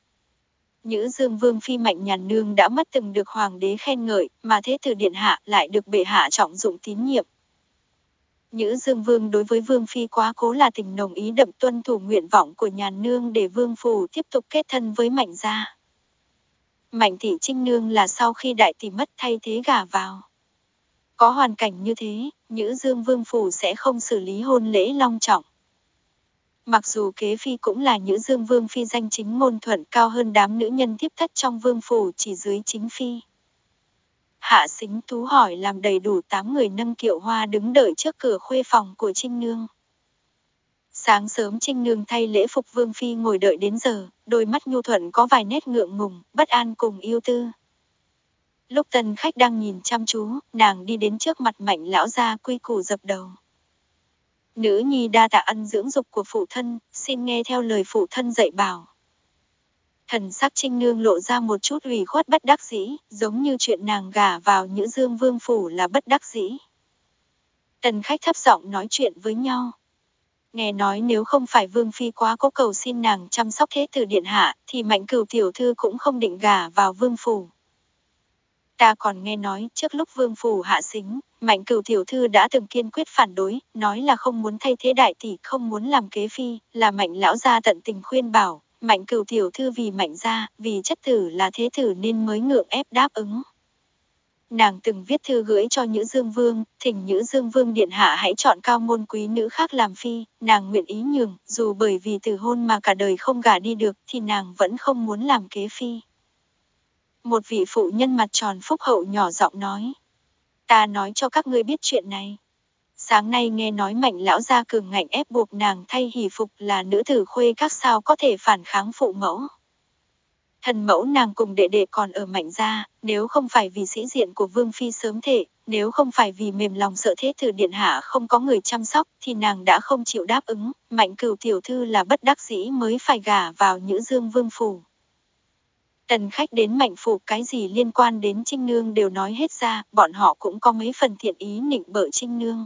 Nhữ Dương Vương phi Mạnh Nhàn Nương đã mất từng được hoàng đế khen ngợi, mà thế tử điện hạ lại được bệ hạ trọng dụng tín nhiệm. Nhữ Dương Vương đối với Vương phi quá cố là tình nồng ý đậm, tuân thủ nguyện vọng của Nhàn Nương để Vương phủ tiếp tục kết thân với Mạnh gia. Mạnh thị Trinh Nương là sau khi đại tỷ mất thay thế gả vào. Có hoàn cảnh như thế, Nhữ Dương Vương phủ sẽ không xử lý hôn lễ long trọng. Mặc dù kế phi cũng là Nhữ Dương Vương phi danh chính ngôn thuận, cao hơn đám nữ nhân thiếp thất trong vương phủ chỉ dưới chính phi. Hạ Sính Tú hỏi làm đầy đủ tám người nâng kiệu hoa đứng đợi trước cửa khuê phòng của Trinh Nương. Sáng sớm Trinh Nương thay lễ phục Vương phi ngồi đợi đến giờ, đôi mắt nhu thuận có vài nét ngượng ngùng, bất an cùng yêu tư. Lúc tân khách đang nhìn chăm chú, nàng đi đến trước mặt Mạnh lão gia quy củ dập đầu. Nữ nhi đa tạ ân dưỡng dục của phụ thân, xin nghe theo lời phụ thân dạy bảo. Thần sắc Trinh Nương lộ ra một chút ủy khuất bất đắc dĩ, giống như chuyện nàng gả vào Nhữ Dương Vương phủ là bất đắc dĩ. Tần khách thấp giọng nói chuyện với nhau. Nghe nói nếu không phải Vương phi quá có cầu xin nàng chăm sóc thế tử điện hạ, thì Mạnh Cửu tiểu thư cũng không định gả vào Vương phủ. Ta còn nghe nói trước lúc Vương phủ hạ sính, Mạnh Cửu tiểu thư đã từng kiên quyết phản đối, nói là không muốn thay thế đại tỷ, không muốn làm kế phi, là Mạnh lão gia tận tình khuyên bảo. Mạnh Cửu tiểu thư vì Mạnh gia, vì chất tử là thế tử nên mới ngượng ép đáp ứng. Nàng từng viết thư gửi cho Nhữ Dương Vương, thỉnh Nhữ Dương Vương điện hạ hãy chọn cao môn quý nữ khác làm phi, nàng nguyện ý nhường, dù bởi vì từ hôn mà cả đời không gả đi được thì nàng vẫn không muốn làm kế phi. Một vị phụ nhân mặt tròn phúc hậu nhỏ giọng nói. Ta nói cho các ngươi biết chuyện này. Sáng nay nghe nói Mạnh lão gia cường ngạnh ép buộc nàng thay hỷ phục, là nữ tử khuê các, sao có thể phản kháng phụ mẫu. Thần mẫu nàng cùng đệ đệ còn ở Mạnh gia, nếu không phải vì sĩ diện của Vương phi sớm thể, nếu không phải vì mềm lòng sợ thế tử điện hạ không có người chăm sóc, thì nàng đã không chịu đáp ứng. Mạnh Cửu tiểu thư là bất đắc dĩ mới phải gả vào Nhữ Dương Vương phủ. Tần khách đến Mạnh phủ cái gì liên quan đến Trinh Nương đều nói hết ra, bọn họ cũng có mấy phần thiện ý nịnh bợ Trinh Nương.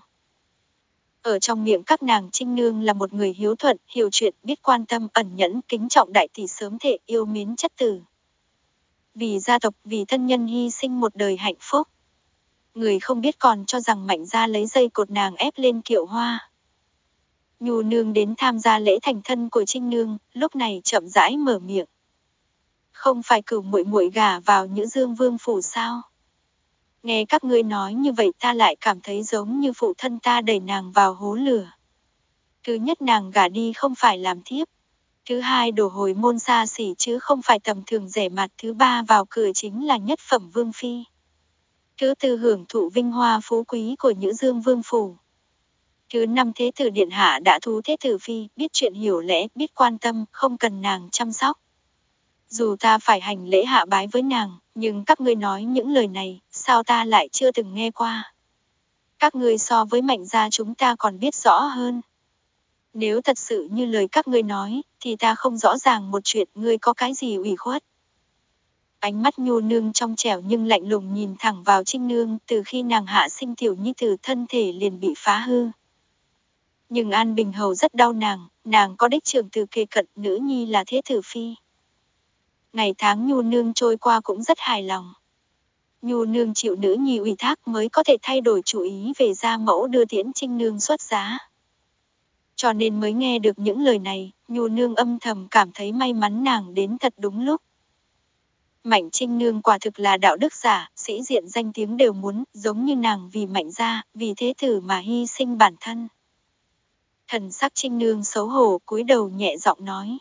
Ở trong miệng các nàng, Trinh Nương là một người hiếu thuận, hiểu chuyện, biết quan tâm, ẩn nhẫn, kính trọng đại tỷ sớm thể, yêu mến chất tử. Vì gia tộc, vì thân nhân hy sinh một đời hạnh phúc. Người không biết còn cho rằng Mạnh gia lấy dây cột nàng ép lên kiệu hoa. Nhu Nương đến tham gia lễ thành thân của Trinh Nương, lúc này chậm rãi mở miệng. Không phải Cửu muội muội gả vào Nhữ Dương Vương phủ sao? Nghe các ngươi nói như vậy ta lại cảm thấy giống như phụ thân ta đẩy nàng vào hố lửa. Thứ nhất, nàng gả đi không phải làm thiếp. Thứ hai, đổ hồi môn xa xỉ chứ không phải tầm thường rẻ mạt. Thứ ba, vào cửa chính là nhất phẩm vương phi. Thứ tư, hưởng thụ vinh hoa phú quý của Nhữ Dương Vương phủ. Thứ năm, thế tử điện hạ đã thú thế tử phi, biết chuyện hiểu lẽ, biết quan tâm, không cần nàng chăm sóc. Dù ta phải hành lễ hạ bái với nàng, nhưng các ngươi nói những lời này, sao ta lại chưa từng nghe qua. Các ngươi so với Mạnh gia chúng ta còn biết rõ hơn. Nếu thật sự như lời các ngươi nói, thì ta không rõ ràng một chuyện, ngươi có cái gì ủy khuất. Ánh mắt Nhu Nương trong trẻo nhưng lạnh lùng nhìn thẳng vào Trinh Nương, từ khi nàng hạ sinh tiểu nhi tử thân thể liền bị phá hư. Nhưng An Bình Hầu rất đau nàng, nàng có đích trưởng từ kề cận, nữ nhi là thế tử phi. Ngày tháng Nhu Nương trôi qua cũng rất hài lòng. Nhu Nương chịu nữ nhi ủy thác mới có thể thay đổi chủ ý về gia mẫu đưa tiễn Trinh Nương xuất giá. Cho nên mới nghe được những lời này, Nhu Nương âm thầm cảm thấy may mắn nàng đến thật đúng lúc. Mạnh Trinh Nương quả thực là đạo đức giả, sĩ diện danh tiếng đều muốn, giống như nàng vì Mạnh gia, vì thế tử mà hy sinh bản thân. Thần sắc Trinh Nương xấu hổ cúi đầu nhẹ giọng nói.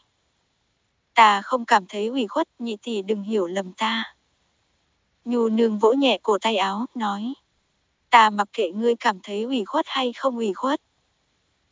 Ta không cảm thấy ủy khuất, nhị tỷ đừng hiểu lầm ta. Nhu Nương vỗ nhẹ cổ tay áo, nói. Ta mặc kệ ngươi cảm thấy ủy khuất hay không ủy khuất.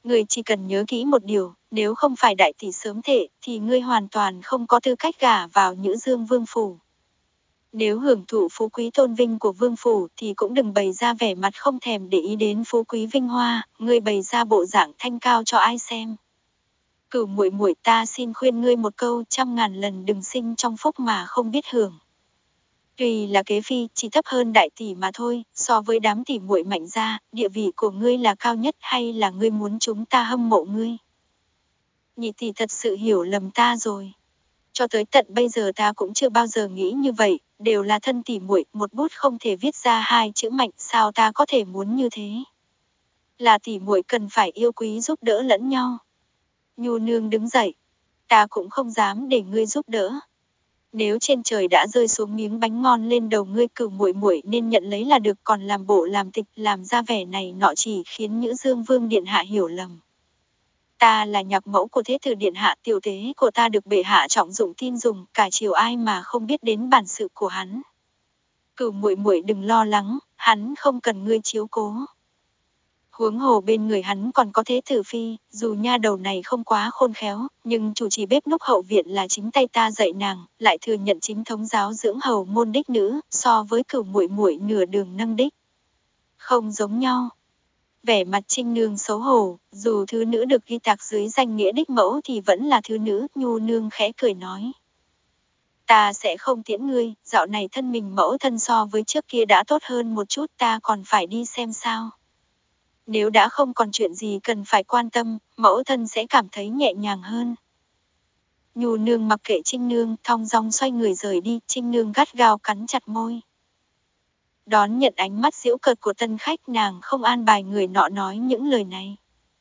Ngươi chỉ cần nhớ kỹ một điều, nếu không phải đại tỷ sớm thệ, thì ngươi hoàn toàn không có tư cách gả vào Nhữ Dương Vương phủ. Nếu hưởng thụ phú quý tôn vinh của vương phủ thì cũng đừng bày ra vẻ mặt không thèm để ý đến phú quý vinh hoa, ngươi bày ra bộ dạng thanh cao cho ai xem. Cửu muội muội, ta xin khuyên ngươi một câu, trăm ngàn lần đừng sinh trong phúc mà không biết hưởng. Tuy là kế phi, chỉ thấp hơn đại tỷ mà thôi, so với đám tỷ muội Mạnh gia, địa vị của ngươi là cao nhất hay là ngươi muốn chúng ta hâm mộ ngươi? Nhị tỷ thật sự hiểu lầm ta rồi. Cho tới tận bây giờ ta cũng chưa bao giờ nghĩ như vậy, đều là thân tỷ muội, một bút không thể viết ra hai chữ Mạnh, sao ta có thể muốn như thế? Là tỷ muội cần phải yêu quý giúp đỡ lẫn nhau. Nhu nương đứng dậy, ta cũng không dám để ngươi giúp đỡ. Nếu trên trời đã rơi xuống miếng bánh ngon lên đầu ngươi, Cửu muội muội nên nhận lấy là được, còn làm bộ làm tịch làm ra vẻ này nọ chỉ khiến Nhữ Dương Vương điện hạ hiểu lầm. Ta là nhạc mẫu của thế tử điện hạ, tiểu tế của ta được bệ hạ trọng dụng tin dùng, cả triều ai mà không biết đến bản sự của hắn. Cửu muội muội đừng lo lắng, hắn không cần ngươi chiếu cố. Huống hồ bên người hắn còn có thế tử phi, dù nha đầu này không quá khôn khéo, nhưng chủ trì bếp núc hậu viện là chính tay ta dạy nàng, lại thừa nhận chính thống giáo dưỡng hầu môn đích nữ, so với Cửu muội muội nửa đường nâng đích. Không giống nhau. Vẻ mặt Trinh Nương xấu hổ, dù thứ nữ được ghi tạc dưới danh nghĩa đích mẫu thì vẫn là thứ nữ, Nhu Nương khẽ cười nói. Ta sẽ không tiễn ngươi, dạo này thân mình mẫu thân so với trước kia đã tốt hơn một chút, ta còn phải đi xem sao. Nếu đã không còn chuyện gì cần phải quan tâm, mẫu thân sẽ cảm thấy nhẹ nhàng hơn. Nhu Nương mặc kệ Trinh Nương, thong dong xoay người rời đi, Trinh Nương gắt gao cắn chặt môi. Đón nhận ánh mắt giễu cợt của tân khách, nàng không an bài người nọ nói những lời này.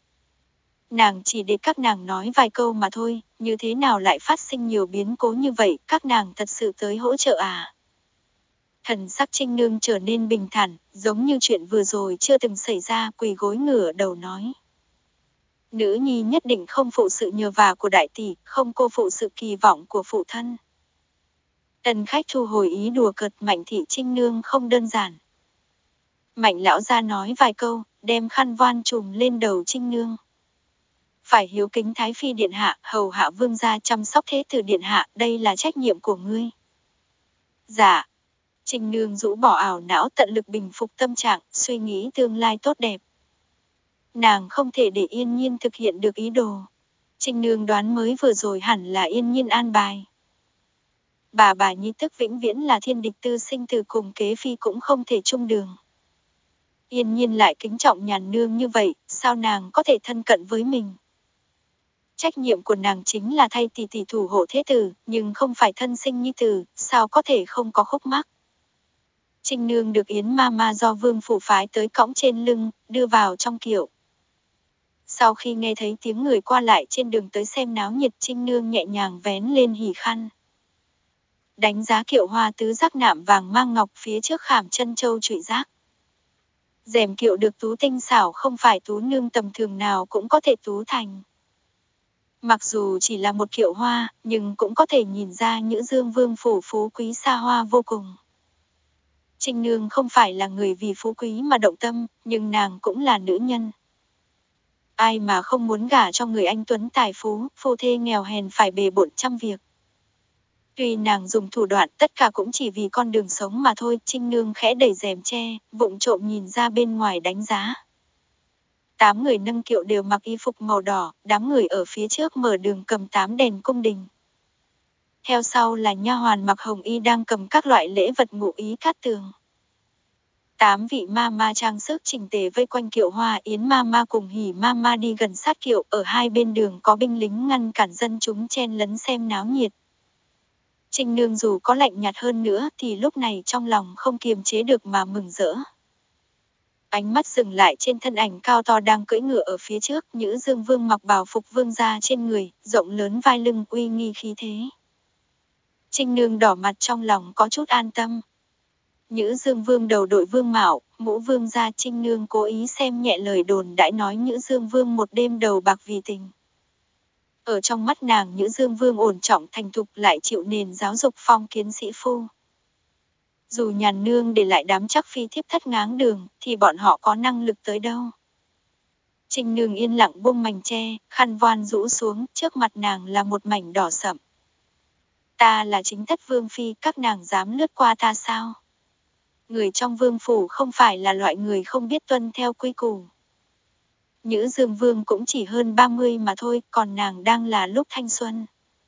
Nàng chỉ để các nàng nói vài câu mà thôi, như thế nào lại phát sinh nhiều biến cố như vậy, các nàng thật sự tới hỗ trợ à? Thần sắc Trinh Nương trở nên bình thản, giống như chuyện vừa rồi chưa từng xảy ra, quỳ gối ngửa đầu nói. Nữ nhi nhất định không phụ sự nhờ vả của đại tỷ, không cô phụ sự kỳ vọng của phụ thân. Tân khách thu hồi ý đùa cợt, Mạnh thị Trinh Nương không đơn giản. Mạnh lão gia nói vài câu, đem khăn voan trùm lên đầu Trinh Nương. Phải hiếu kính Thái Phi điện hạ, hầu hạ vương gia, chăm sóc thế tử điện hạ, đây là trách nhiệm của ngươi. Dạ. Trinh Nương rũ bỏ ảo não, tận lực bình phục tâm trạng, suy nghĩ tương lai tốt đẹp. Nàng không thể để Yên Nhiên thực hiện được ý đồ. Trinh Nương đoán mới vừa rồi hẳn là Yên Nhiên an bài. Bà bà nhi tức vĩnh viễn là thiên địch, tư sinh tử cùng kế phi cũng không thể chung đường. Yên Nhiên lại kính trọng Nhàn nương như vậy, sao nàng có thể thân cận với mình? Trách nhiệm của nàng chính là thay tỷ tỷ thủ hộ thế tử, nhưng không phải thân sinh nhi tử, sao có thể không có khúc mắc. Trinh Nương được Yến Mama do Vương phủ phái tới cõng trên lưng, đưa vào trong kiệu. Sau khi nghe thấy tiếng người qua lại trên đường tới xem náo nhiệt, Trinh Nương nhẹ nhàng vén lên hỉ khăn. Đánh giá kiệu hoa tứ giác nạm vàng mang ngọc, phía trước khảm chân châu trụy giác. Rèm kiệu được tú tinh xảo, không phải tú nương tầm thường nào cũng có thể tú thành. Mặc dù chỉ là một kiệu hoa, nhưng cũng có thể nhìn ra Nhữ Dương Vương phủ phú quý xa hoa vô cùng. Trinh Nương không phải là người vì phú quý mà động tâm, nhưng nàng cũng là nữ nhân. Ai mà không muốn gả cho người anh tuấn tài phú, phu thê nghèo hèn phải bề bộn trăm việc. Tuy nàng dùng thủ đoạn, tất cả cũng chỉ vì con đường sống mà thôi. Trinh Nương khẽ đẩy rèm tre, vụng trộm nhìn ra bên ngoài đánh giá. Tám người nâng kiệu đều mặc y phục màu đỏ, đám người ở phía trước mở đường cầm tám đèn cung đình. Theo sau là nha hoàn mặc hồng y đang cầm các loại lễ vật ngụ ý cát tường. Tám vị ma ma trang sức chỉnh tề vây quanh kiệu hoa, Yến ma ma cùng Hỉ ma ma đi gần sát kiệu, ở hai bên đường có binh lính ngăn cản dân chúng chen lấn xem náo nhiệt. Trinh Nương dù có lạnh nhạt hơn nữa thì lúc này trong lòng không kiềm chế được mà mừng rỡ. Ánh mắt dừng lại trên thân ảnh cao to đang cưỡi ngựa ở phía trước, Nhữ Dương Vương mặc bào phục vương gia trên người, rộng lớn vai lưng, uy nghi khí thế. Trinh Nương đỏ mặt, trong lòng có chút an tâm. Nhữ Dương Vương đầu đội vương mạo, mũ vương gia. Trinh Nương cố ý xem nhẹ lời đồn đãi nói Nhữ Dương Vương một đêm đầu bạc vì tình. Ở trong mắt nàng, Nhữ Dương Vương ổn trọng thành thục, lại chịu nền giáo dục phong kiến sĩ phu. Dù Nhàn nương để lại đám chắc phi thiếp thất ngáng đường, thì bọn họ có năng lực tới đâu. Trinh Nương yên lặng buông mành tre, khăn voan rũ xuống, trước mặt nàng là một mảnh đỏ sậm. Ta là chính thất vương phi, các nàng dám lướt qua ta sao? Người trong vương phủ không phải là loại người không biết tuân theo quy củ. Nhữ Dương Vương cũng chỉ hơn ba mươi mà thôi, còn nàng đang là lúc thanh xuân.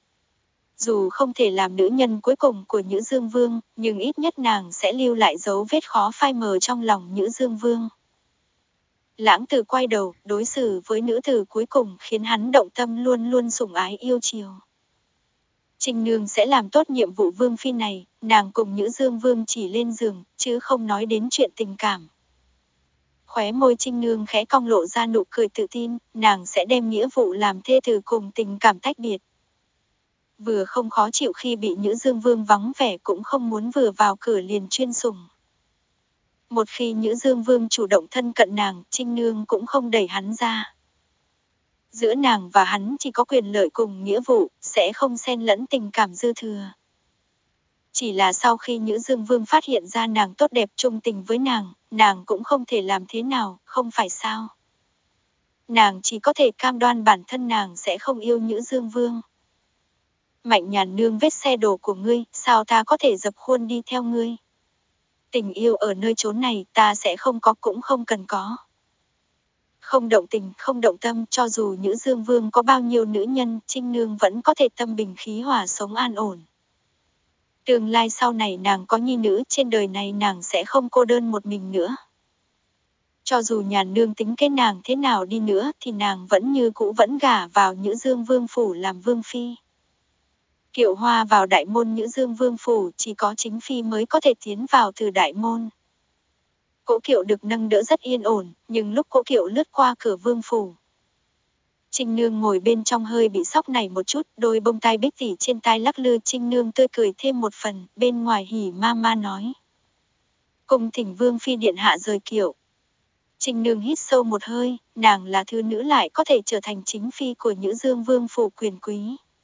Dù không thể làm nữ nhân cuối cùng của Nhữ Dương Vương, nhưng ít nhất nàng sẽ lưu lại dấu vết khó phai mờ trong lòng Nhữ Dương Vương. Lãng Tử quay đầu, đối xử với nữ tử cuối cùng khiến hắn động tâm, luôn luôn sủng ái yêu chiều. Trinh Nương sẽ làm tốt nhiệm vụ vương phi này, nàng cùng Nhữ Dương Vương chỉ lên giường, chứ không nói đến chuyện tình cảm. Khóe môi Trinh Nương khẽ cong lộ ra nụ cười tự tin, nàng sẽ đem nghĩa vụ làm thê tử cùng tình cảm tách biệt. Vừa không khó chịu khi bị Nhữ Dương Vương vắng vẻ, cũng không muốn vừa vào cửa liền chuyên sủng. Một khi Nhữ Dương Vương chủ động thân cận nàng, Trinh Nương cũng không đẩy hắn ra. Giữa nàng và hắn chỉ có quyền lợi cùng nghĩa vụ, sẽ không xen lẫn tình cảm dư thừa. Chỉ là sau khi Nhữ Dương Vương phát hiện ra nàng tốt đẹp trung tình với nàng, nàng cũng không thể làm thế nào, không phải sao? Nàng chỉ có thể cam đoan bản thân nàng sẽ không yêu Nhữ Dương Vương. Mạnh Nhàn Nương, vết xe đổ của ngươi, sao ta có thể dập khuôn đi theo ngươi? Tình yêu ở nơi chốn này ta sẽ không có, cũng không cần có. Không động tình, không động tâm, cho dù Nhữ Dương Vương có bao nhiêu nữ nhân, Trinh Nương vẫn có thể tâm bình khí hòa sống an ổn. Tương lai sau này nàng có nhi nữ, trên đời này nàng sẽ không cô đơn một mình nữa. Cho dù Nhàn Nương tính cái nàng thế nào đi nữa thì nàng vẫn như cũ vẫn gả vào Nhữ Dương Vương phủ làm vương phi. Kiệu hoa vào đại môn Nhữ Dương Vương phủ, chỉ có chính phi mới có thể tiến vào từ đại môn. Cỗ kiệu được nâng đỡ rất yên ổn, nhưng lúc cỗ kiệu lướt qua cửa vương phủ, Trinh Nương ngồi bên trong hơi bị sóc nảy một chút, đôi bông tai bích tỉ trên tai lắc lư. Trinh Nương tươi cười thêm một phần, bên ngoài hỉ ma ma nói: cùng thỉnh vương phi điện hạ rời kiệu. Trinh Nương hít sâu một hơi, nàng là thư nữ lại có thể trở thành chính phi của Nhữ Dương Vương phủ quyền quý.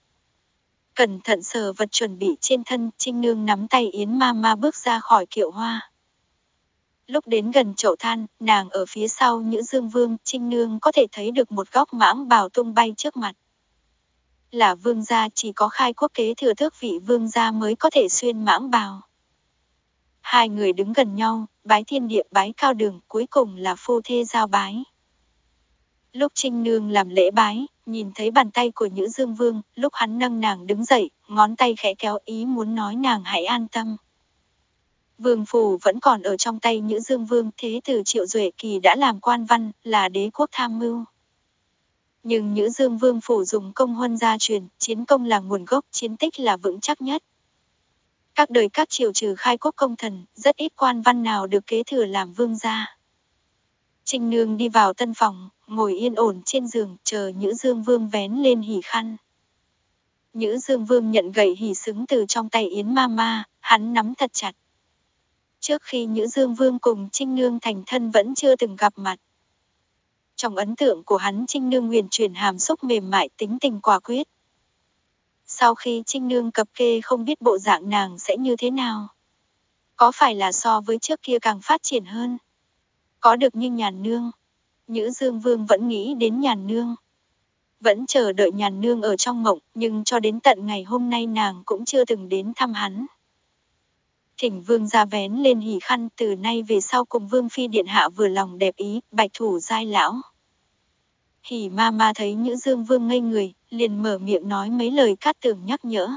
Cẩn thận sờ vật chuẩn bị trên thân, Trinh Nương nắm tay Yến ma ma bước ra khỏi kiệu hoa. Lúc đến gần chậu than, nàng ở phía sau Nhữ Dương Vương, Trinh Nương có thể thấy được một góc mãng bào tung bay trước mặt. Là vương gia, chỉ có khai quốc kế thừa tước vị vương gia mới có thể xuyên mãng bào. Hai người đứng gần nhau, bái thiên địa bái cao đường, cuối cùng là phu thê giao bái. Lúc Trinh Nương làm lễ bái, nhìn thấy bàn tay của Nhữ Dương Vương, lúc hắn nâng nàng đứng dậy, ngón tay khẽ kéo, ý muốn nói nàng hãy an tâm. Vương phủ vẫn còn ở trong tay Nhữ Dương Vương, thế tử Triệu Duệ Kỳ đã làm quan văn, là đế quốc tham mưu. Nhưng Nhữ Dương Vương phủ dùng công huân gia truyền, chiến công là nguồn gốc, chiến tích là vững chắc nhất. Các đời các triều trừ khai quốc công thần, rất ít quan văn nào được kế thừa làm vương gia. Trinh Nương đi vào tân phòng, ngồi yên ổn trên giường, chờ Nhữ Dương Vương vén lên hỉ khăn. Nhữ Dương Vương nhận gậy hỉ xứng từ trong tay Yến ma ma, hắn nắm thật chặt. Trước khi Nhữ Dương Vương cùng Trinh Nương thành thân vẫn chưa từng gặp mặt. Trong ấn tượng của hắn, Trinh Nương huyền chuyển hàm xúc mềm mại, tính tình quả quyết. Sau khi Trinh Nương cập kê không biết bộ dạng nàng sẽ như thế nào. Có phải là so với trước kia càng phát triển hơn? Có được như Nhàn Nương? Nhữ Dương Vương vẫn nghĩ đến Nhàn Nương. Vẫn chờ đợi Nhàn Nương ở trong mộng, nhưng cho đến tận ngày hôm nay nàng cũng chưa từng đến thăm hắn. Thỉnh vương gia vén lên hỉ khăn, từ nay về sau cùng vương phi điện hạ vừa lòng đẹp ý, bạch thủ giai lão. Hỉ ma ma thấy Nhữ Dương Vương ngây người, liền mở miệng nói mấy lời cát tường nhắc nhở.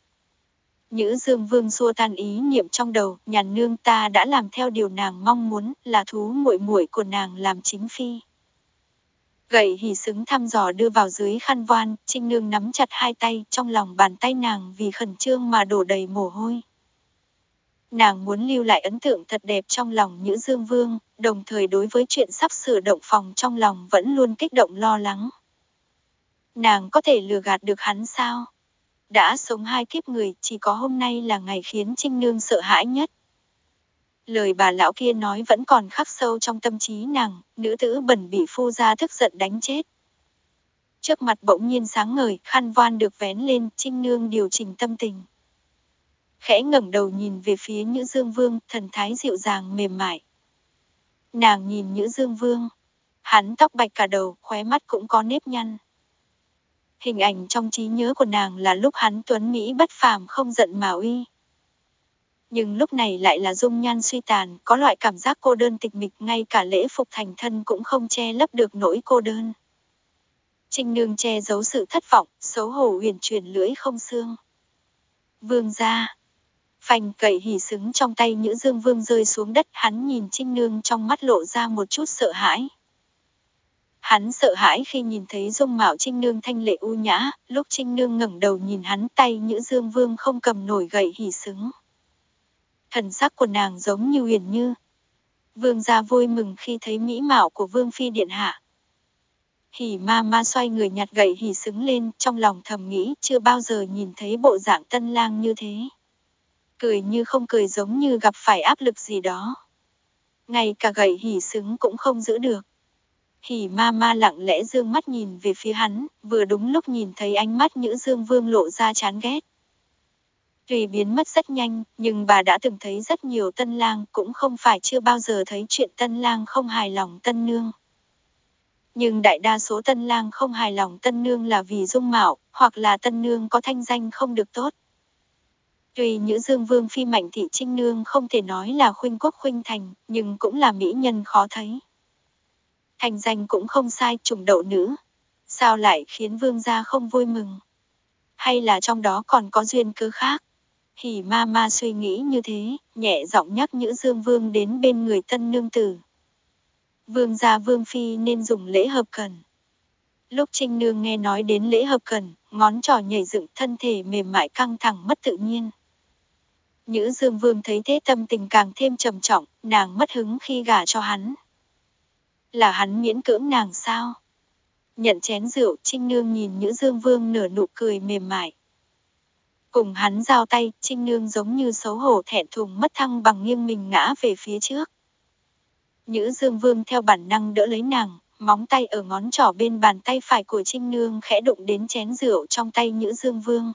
Nhữ Dương Vương xua tan ý niệm trong đầu, Nhàn Nương ta đã làm theo điều nàng mong muốn, là thú muội muội của nàng làm chính phi. Gậy hỉ xứng thăm dò đưa vào dưới khăn voan, Trinh Nương nắm chặt hai tay, trong lòng bàn tay nàng vì khẩn trương mà đổ đầy mồ hôi. Nàng muốn lưu lại ấn tượng thật đẹp trong lòng Nhữ Dương Vương, đồng thời đối với chuyện sắp sửa động phòng trong lòng vẫn luôn kích động lo lắng. Nàng có thể lừa gạt được hắn sao? Đã sống hai kiếp người, chỉ có hôm nay là ngày khiến Trinh Nương sợ hãi nhất. Lời bà lão kia nói vẫn còn khắc sâu trong tâm trí nàng, nữ tử bẩn bị phu gia tức giận đánh chết. Trước mặt bỗng nhiên sáng ngời, khăn voan được vén lên, Trinh Nương điều chỉnh tâm tình. Khẽ ngẩng đầu nhìn về phía Nhữ Dương Vương, thần thái dịu dàng mềm mại. Nàng nhìn Nhữ Dương Vương. Hắn tóc bạch cả đầu, khóe mắt cũng có nếp nhăn. Hình ảnh trong trí nhớ của nàng là lúc hắn tuấn mỹ bất phàm không giận mà uy. Nhưng lúc này lại là dung nhan suy tàn, có loại cảm giác cô đơn tịch mịch, ngay cả lễ phục thành thân cũng không che lấp được nỗi cô đơn. Trinh Nương che giấu sự thất vọng, xấu hổ huyền chuyển lưỡi không xương. Vương gia. Phanh, gậy hỉ xứng trong tay Nhữ Dương Vương rơi xuống đất, hắn nhìn Trinh Nương trong mắt lộ ra một chút sợ hãi. Hắn sợ hãi khi nhìn thấy dung mạo Trinh Nương thanh lệ u nhã, lúc Trinh Nương ngẩng đầu nhìn hắn, tay Nhữ Dương Vương không cầm nổi gậy hỉ xứng. Thần sắc của nàng giống như huyền như. Vương gia vui mừng khi thấy mỹ mạo của Vương phi điện hạ. Hỉ ma ma xoay người nhặt gậy hỉ xứng lên, trong lòng thầm nghĩ chưa bao giờ nhìn thấy bộ dạng tân lang như thế. Cười như không cười, giống như gặp phải áp lực gì đó. Ngay cả gậy hỉ xứng cũng không giữ được. Hỉ ma ma lặng lẽ dương mắt nhìn về phía hắn, vừa đúng lúc nhìn thấy ánh mắt Nhữ Dương Vương lộ ra chán ghét. Tuy biến mất rất nhanh, nhưng bà đã từng thấy rất nhiều tân lang, cũng không phải chưa bao giờ thấy chuyện tân lang không hài lòng tân nương. Nhưng đại đa số tân lang không hài lòng tân nương là vì dung mạo, hoặc là tân nương có thanh danh không được tốt. Tuy Nhữ Dương Vương phi Mạnh thị Trinh Nương không thể nói là khuynh quốc khuynh thành, nhưng cũng là mỹ nhân khó thấy. Thành danh cũng không sai, trùng đậu nữ. Sao lại khiến vương gia không vui mừng? Hay là trong đó còn có duyên cớ khác? Hỉ ma ma suy nghĩ như thế, nhẹ giọng nhắc Nhữ Dương Vương đến bên người tân nương tử. Vương gia Vương phi nên dùng lễ hợp cần. Lúc Trinh Nương nghe nói đến lễ hợp cần, ngón trỏ nhảy dựng, thân thể mềm mại căng thẳng mất tự nhiên. Nhữ Dương Vương thấy thế tâm tình càng thêm trầm trọng, nàng mất hứng khi gả cho hắn. Là hắn miễn cưỡng nàng sao? Nhận chén rượu, Trinh Nương nhìn Nhữ Dương Vương nở nụ cười mềm mại. Cùng hắn giao tay, Trinh Nương giống như xấu hổ thẹn thùng mất thăng bằng, nghiêng mình ngã về phía trước. Nhữ Dương Vương theo bản năng đỡ lấy nàng, móng tay ở ngón trỏ bên bàn tay phải của Trinh Nương khẽ đụng đến chén rượu trong tay Nhữ Dương Vương.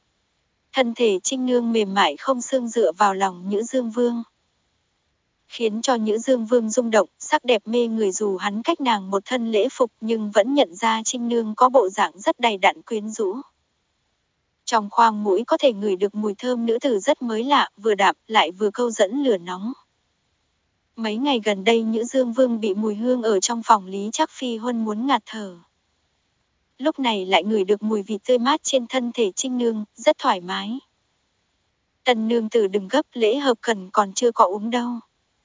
Thân thể Trinh Nương mềm mại không xương dựa vào lòng Nhữ Dương Vương. Khiến cho Nhữ Dương Vương rung động, sắc đẹp mê người, dù hắn cách nàng một thân lễ phục nhưng vẫn nhận ra Trinh Nương có bộ dạng rất đầy đặn quyến rũ. Trong khoang mũi có thể ngửi được mùi thơm nữ tử rất mới lạ, vừa đạm lại vừa câu dẫn lửa nóng. Mấy ngày gần đây Nhữ Dương Vương bị mùi hương ở trong phòng Lý Trác Phi Huân muốn ngạt thở. Lúc này lại ngửi được mùi vị tươi mát trên thân thể Trinh Nương, rất thoải mái. Tần nương tử đừng gấp, lễ hợp cần còn chưa có uống đâu.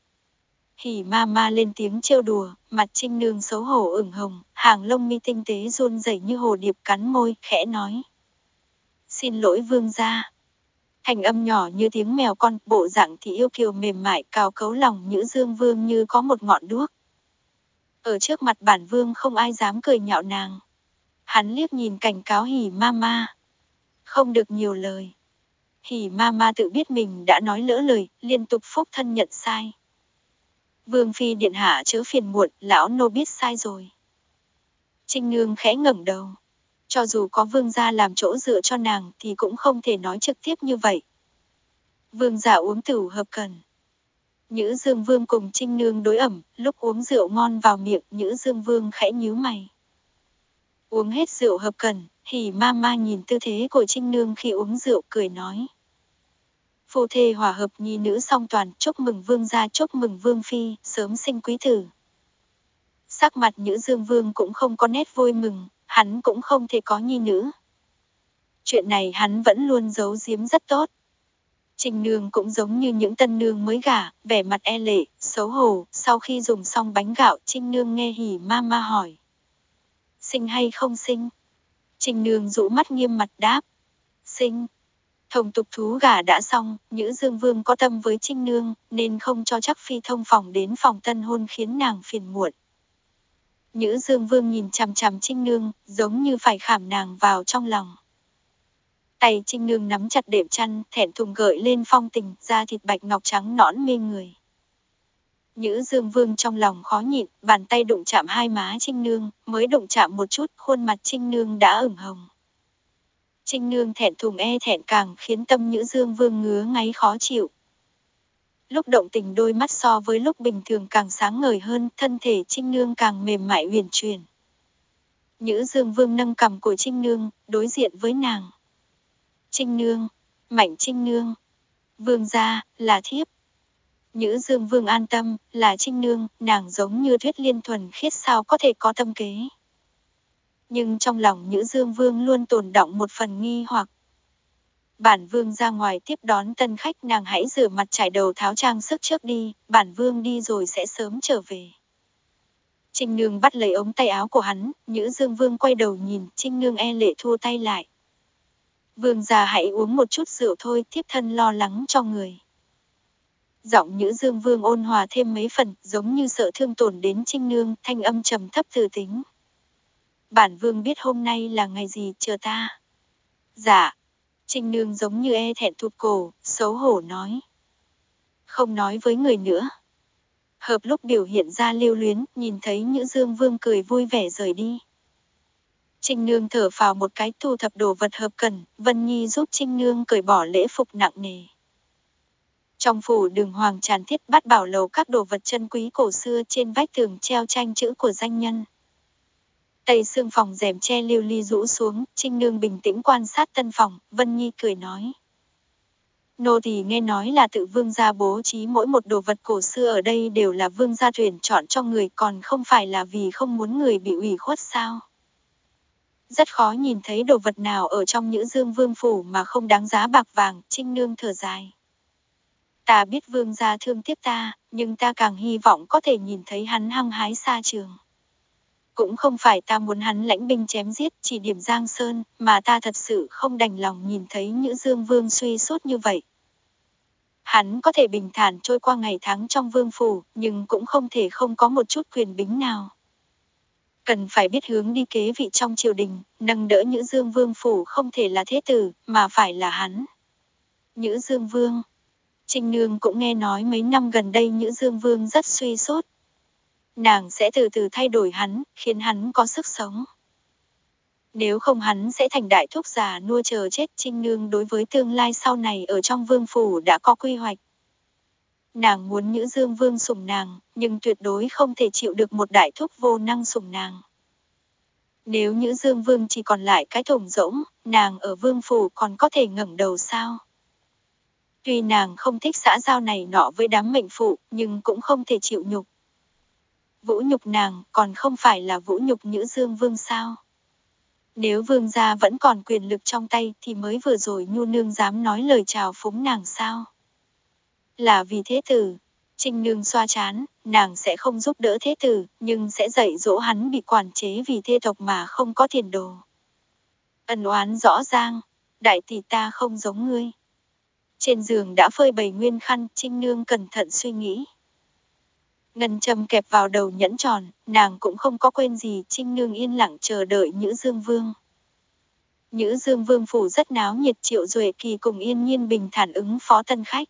Hỉ ma ma lên tiếng trêu đùa, mặt Trinh Nương xấu hổ ửng hồng, hàng lông mi tinh tế run rẩy như hồ điệp, cắn môi, khẽ nói. Xin lỗi vương gia. Thành âm nhỏ như tiếng mèo con, bộ dạng thì yêu kiều mềm mại, cào cấu lòng Nhữ Dương Vương như có một ngọn đuốc. Ở trước mặt bản vương không ai dám cười nhạo nàng. Hắn liếc nhìn cảnh cáo hỉ ma ma. Không được nhiều lời. Hỉ ma ma tự biết mình đã nói lỡ lời, liên tục phúc thân nhận sai. Vương phi điện hạ chớ phiền muộn, lão nô biết sai rồi. Trinh Nương khẽ ngẩng đầu. Cho dù có vương gia làm chỗ dựa cho nàng thì cũng không thể nói trực tiếp như vậy. Vương gia uống tửu hợp cần. Nhữ Dương Vương cùng Trinh Nương đối ẩm, lúc uống rượu ngon vào miệng, Nhữ Dương Vương khẽ nhíu mày. Uống hết rượu hợp cần, hỉ ma ma nhìn tư thế của Trinh Nương khi uống rượu, cười nói. Phu thê hòa hợp, nhi nữ song toàn, chúc mừng vương gia, chúc mừng vương phi, sớm sinh quý tử. Sắc mặt Nhữ Dương Vương cũng không có nét vui mừng, hắn cũng không thể có nhi nữ. Chuyện này hắn vẫn luôn giấu giếm rất tốt. Trinh Nương cũng giống như những tân nương mới gả, vẻ mặt e lệ, xấu hổ. Sau khi dùng xong bánh gạo, Trinh Nương nghe hỉ ma ma hỏi. Sinh hay không sinh? Trinh Nương dụ mắt nghiêm mặt đáp. Sinh. Thông tục thú gả đã xong, Nhữ Dương Vương có tâm với Trinh Nương, nên không cho Trác Phi thông phòng đến phòng tân hôn khiến nàng phiền muộn. Nhữ Dương Vương nhìn chằm chằm Trinh Nương, giống như phải khảm nàng vào trong lòng. Tay Trinh Nương nắm chặt đệm chăn, thẹn thùng gợi lên phong tình, da thịt bạch ngọc trắng nõn mê người. Nhữ Dương Vương trong lòng khó nhịn, bàn tay đụng chạm hai má Trinh Nương, mới đụng chạm một chút, khuôn mặt Trinh Nương đã ửng hồng. Trinh Nương thẹn thùng e thẹn càng khiến tâm Nhữ Dương Vương ngứa ngáy khó chịu. Lúc động tình đôi mắt so với lúc bình thường càng sáng ngời hơn, thân thể Trinh Nương càng mềm mại uyển chuyển. Nhữ Dương Vương nâng cằm của Trinh Nương, đối diện với nàng. Trinh Nương, Mạnh Trinh Nương, Vương gia, là thiếp. Nhữ Dương Vương an tâm, là Trinh Nương, nàng giống như thuyết liên thuần khiết sao có thể có tâm kế. Nhưng trong lòng Nhữ Dương Vương luôn tồn đọng một phần nghi hoặc. Bản Vương ra ngoài tiếp đón tân khách, nàng hãy rửa mặt trải đầu tháo trang sức trước đi, bản Vương đi rồi sẽ sớm trở về. Trinh Nương bắt lấy ống tay áo của hắn, Nhữ Dương Vương quay đầu nhìn, Trinh Nương e lệ thua tay lại. Vương gia hãy uống một chút rượu thôi, thiếp thân lo lắng cho người. Giọng Nhữ Dương Vương ôn hòa thêm mấy phần, giống như sợ thương tổn đến Trinh Nương, thanh âm trầm thấp từ tính. Bản Vương biết hôm nay là ngày gì, chờ ta. Dạ. Trinh Nương giống như e thẹn thụt cổ, xấu hổ nói. Không nói với người nữa. Hợp lúc biểu hiện ra lưu luyến, nhìn thấy Nhữ Dương Vương cười vui vẻ rời đi. Trinh Nương thở phào một cái, thu thập đồ vật hợp cần, Vân Nhi giúp Trinh Nương cởi bỏ lễ phục nặng nề. Trong phủ Đường Hoàng tràn thiết bát bảo lầu, các đồ vật chân quý cổ xưa, trên vách tường treo tranh chữ của danh nhân. Tây xương phòng rèm che lưu ly rũ xuống, Trinh Nương bình tĩnh quan sát tân phòng, Vân Nhi cười nói. Nô thì nghe nói là tự vương gia bố trí mỗi một đồ vật cổ xưa ở đây đều là vương gia tuyển chọn cho người, còn không phải là vì không muốn người bị ủy khuất sao. Rất khó nhìn thấy đồ vật nào ở trong Nhữ Dương Vương phủ mà không đáng giá bạc vàng, Trinh Nương thở dài. Ta biết vương gia thương tiếc ta, nhưng ta càng hy vọng có thể nhìn thấy hắn hăng hái xa trường. Cũng không phải ta muốn hắn lãnh binh chém giết, chỉ điểm Giang Sơn, mà ta thật sự không đành lòng nhìn thấy Nhữ Dương Vương suy sút như vậy. Hắn có thể bình thản trôi qua ngày tháng trong vương phủ, nhưng cũng không thể không có một chút quyền bính nào. Cần phải biết hướng đi kế vị trong triều đình, nâng đỡ Nhữ Dương Vương phủ không thể là thế tử, mà phải là hắn. Nhữ Dương Vương. Trinh Nương cũng nghe nói mấy năm gần đây Nhữ Dương Vương rất suy sút. Nàng sẽ từ từ thay đổi hắn, khiến hắn có sức sống. Nếu không hắn sẽ thành đại thúc già nua chờ chết. Trinh Nương đối với tương lai sau này ở trong vương phủ đã có quy hoạch. Nàng muốn Nhữ Dương Vương sủng nàng, nhưng tuyệt đối không thể chịu được một đại thúc vô năng sủng nàng. Nếu Nhữ Dương Vương chỉ còn lại cái thùng rỗng, nàng ở vương phủ còn có thể ngẩng đầu sao? Tuy nàng không thích xã giao này nọ với đám mệnh phụ, nhưng cũng không thể chịu nhục. Vũ nhục nàng, còn không phải là vũ nhục Nhữ Dương Vương sao? Nếu vương gia vẫn còn quyền lực trong tay thì mới vừa rồi Nhu Nương dám nói lời chào phúng nàng sao? Là vì thế tử. Trinh Nương xoa chán, nàng sẽ không giúp đỡ thế tử, nhưng sẽ dạy dỗ hắn bị quản chế vì thê tộc mà không có tiền đồ. Ân oán rõ ràng, đại tỷ ta không giống ngươi. Trên giường đã phơi bày nguyên khăn, Trinh Nương cẩn thận suy nghĩ. Ngân châm kẹp vào đầu nhẫn tròn, nàng cũng không có quên gì. Trinh Nương yên lặng chờ đợi Nhữ Dương Vương. Nhữ Dương Vương phủ rất náo nhiệt, Triệu Duệ Kỳ cùng yên nhiên bình thản ứng phó tân khách.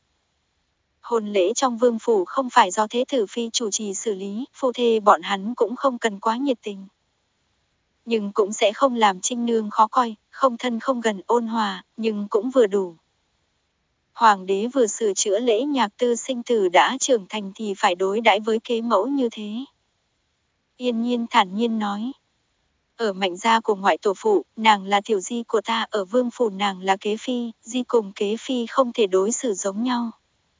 Hôn lễ trong vương phủ không phải do thế tử phi chủ trì xử lý, phu thê bọn hắn cũng không cần quá nhiệt tình. Nhưng cũng sẽ không làm Trinh Nương khó coi, không thân không gần, ôn hòa, nhưng cũng vừa đủ. Hoàng đế vừa sửa chữa lễ nhạc tư sinh tử đã trưởng thành thì phải đối đãi với kế mẫu như thế. Yên nhiên thản nhiên nói. Ở Mạnh gia của ngoại tổ phụ, nàng là tiểu di của ta, ở vương phủ nàng là kế phi, di cùng kế phi không thể đối xử giống nhau.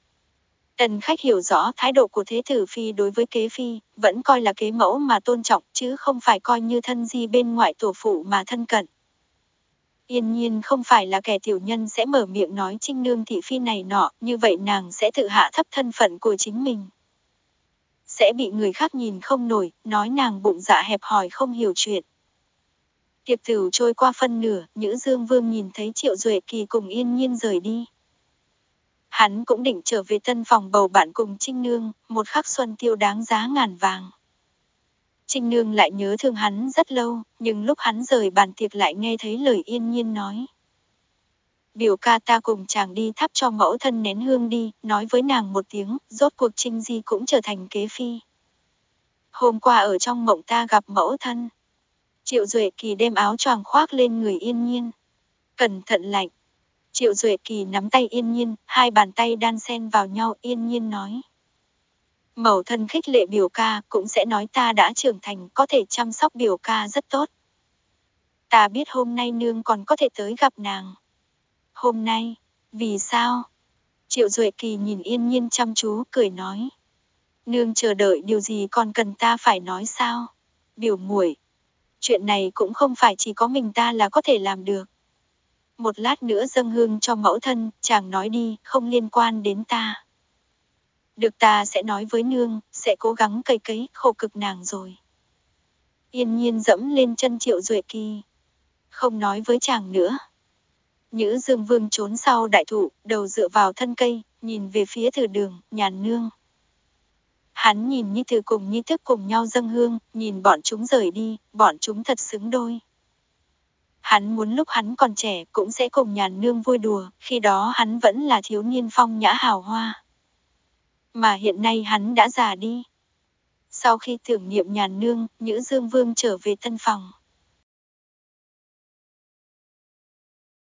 Tần khách hiểu rõ thái độ của thế tử phi đối với kế phi, vẫn coi là kế mẫu mà tôn trọng, chứ không phải coi như thân di bên ngoại tổ phụ mà thân cận. Yên nhiên không phải là kẻ tiểu nhân sẽ mở miệng nói Trinh Nương thị phi này nọ, như vậy nàng sẽ tự hạ thấp thân phận của chính mình. Sẽ bị người khác nhìn không nổi, nói nàng bụng dạ hẹp hòi không hiểu chuyện. Tiệc tửu trôi qua phân nửa, Nhữ Dương Vương nhìn thấy Triệu Duệ Kỳ cùng yên nhiên rời đi. Hắn cũng định trở về tân phòng bầu bạn cùng Trinh Nương, một khắc xuân tiêu đáng giá ngàn vàng. Trinh Nương lại nhớ thương hắn rất lâu, nhưng lúc hắn rời bàn tiệc lại nghe thấy lời yên nhiên nói. Biểu ca ta cùng chàng đi thắp cho mẫu thân nén hương đi, nói với nàng một tiếng, rốt cuộc Trinh Di cũng trở thành kế phi. Hôm qua ở trong mộng ta gặp mẫu thân. Triệu Duệ Kỳ đem áo choàng khoác lên người yên nhiên. Cẩn thận lạnh. Triệu Duệ Kỳ nắm tay Yên Nhiên, hai bàn tay đan xen vào nhau. Yên Nhiên nói. Mẫu thân khích lệ biểu ca, cũng sẽ nói ta đã trưởng thành, có thể chăm sóc biểu ca rất tốt. Ta biết hôm nay nương còn có thể tới gặp nàng. Hôm nay, vì sao? Triệu Duệ Kỳ nhìn Yên Nhiên chăm chú, cười nói. Nương chờ đợi điều gì còn cần ta phải nói sao? Biểu muội, chuyện này cũng không phải chỉ có mình ta là có thể làm được. Một lát nữa dâng hương cho mẫu thân, chàng nói đi, không liên quan đến ta. Được, ta sẽ nói với nương, sẽ cố gắng cày cấy, khổ cực nàng rồi. Yên Nhiên dẫm lên chân Triệu Duệ Kỳ. Không nói với chàng nữa. Nhữ Dương Vương trốn sau đại thụ, đầu dựa vào thân cây, nhìn về phía Từ Đường, Nhàn nương. Hắn nhìn Nhi Từ cùng Nhi Thức cùng nhau dâng hương, nhìn bọn chúng rời đi, bọn chúng thật xứng đôi. Hắn muốn lúc hắn còn trẻ cũng sẽ cùng Nhàn nương vui đùa, khi đó hắn vẫn là thiếu niên phong nhã hào hoa. Mà hiện nay hắn đã già đi. Sau khi tưởng niệm Nhàn nương, Nhữ Dương Vương trở về tân phòng.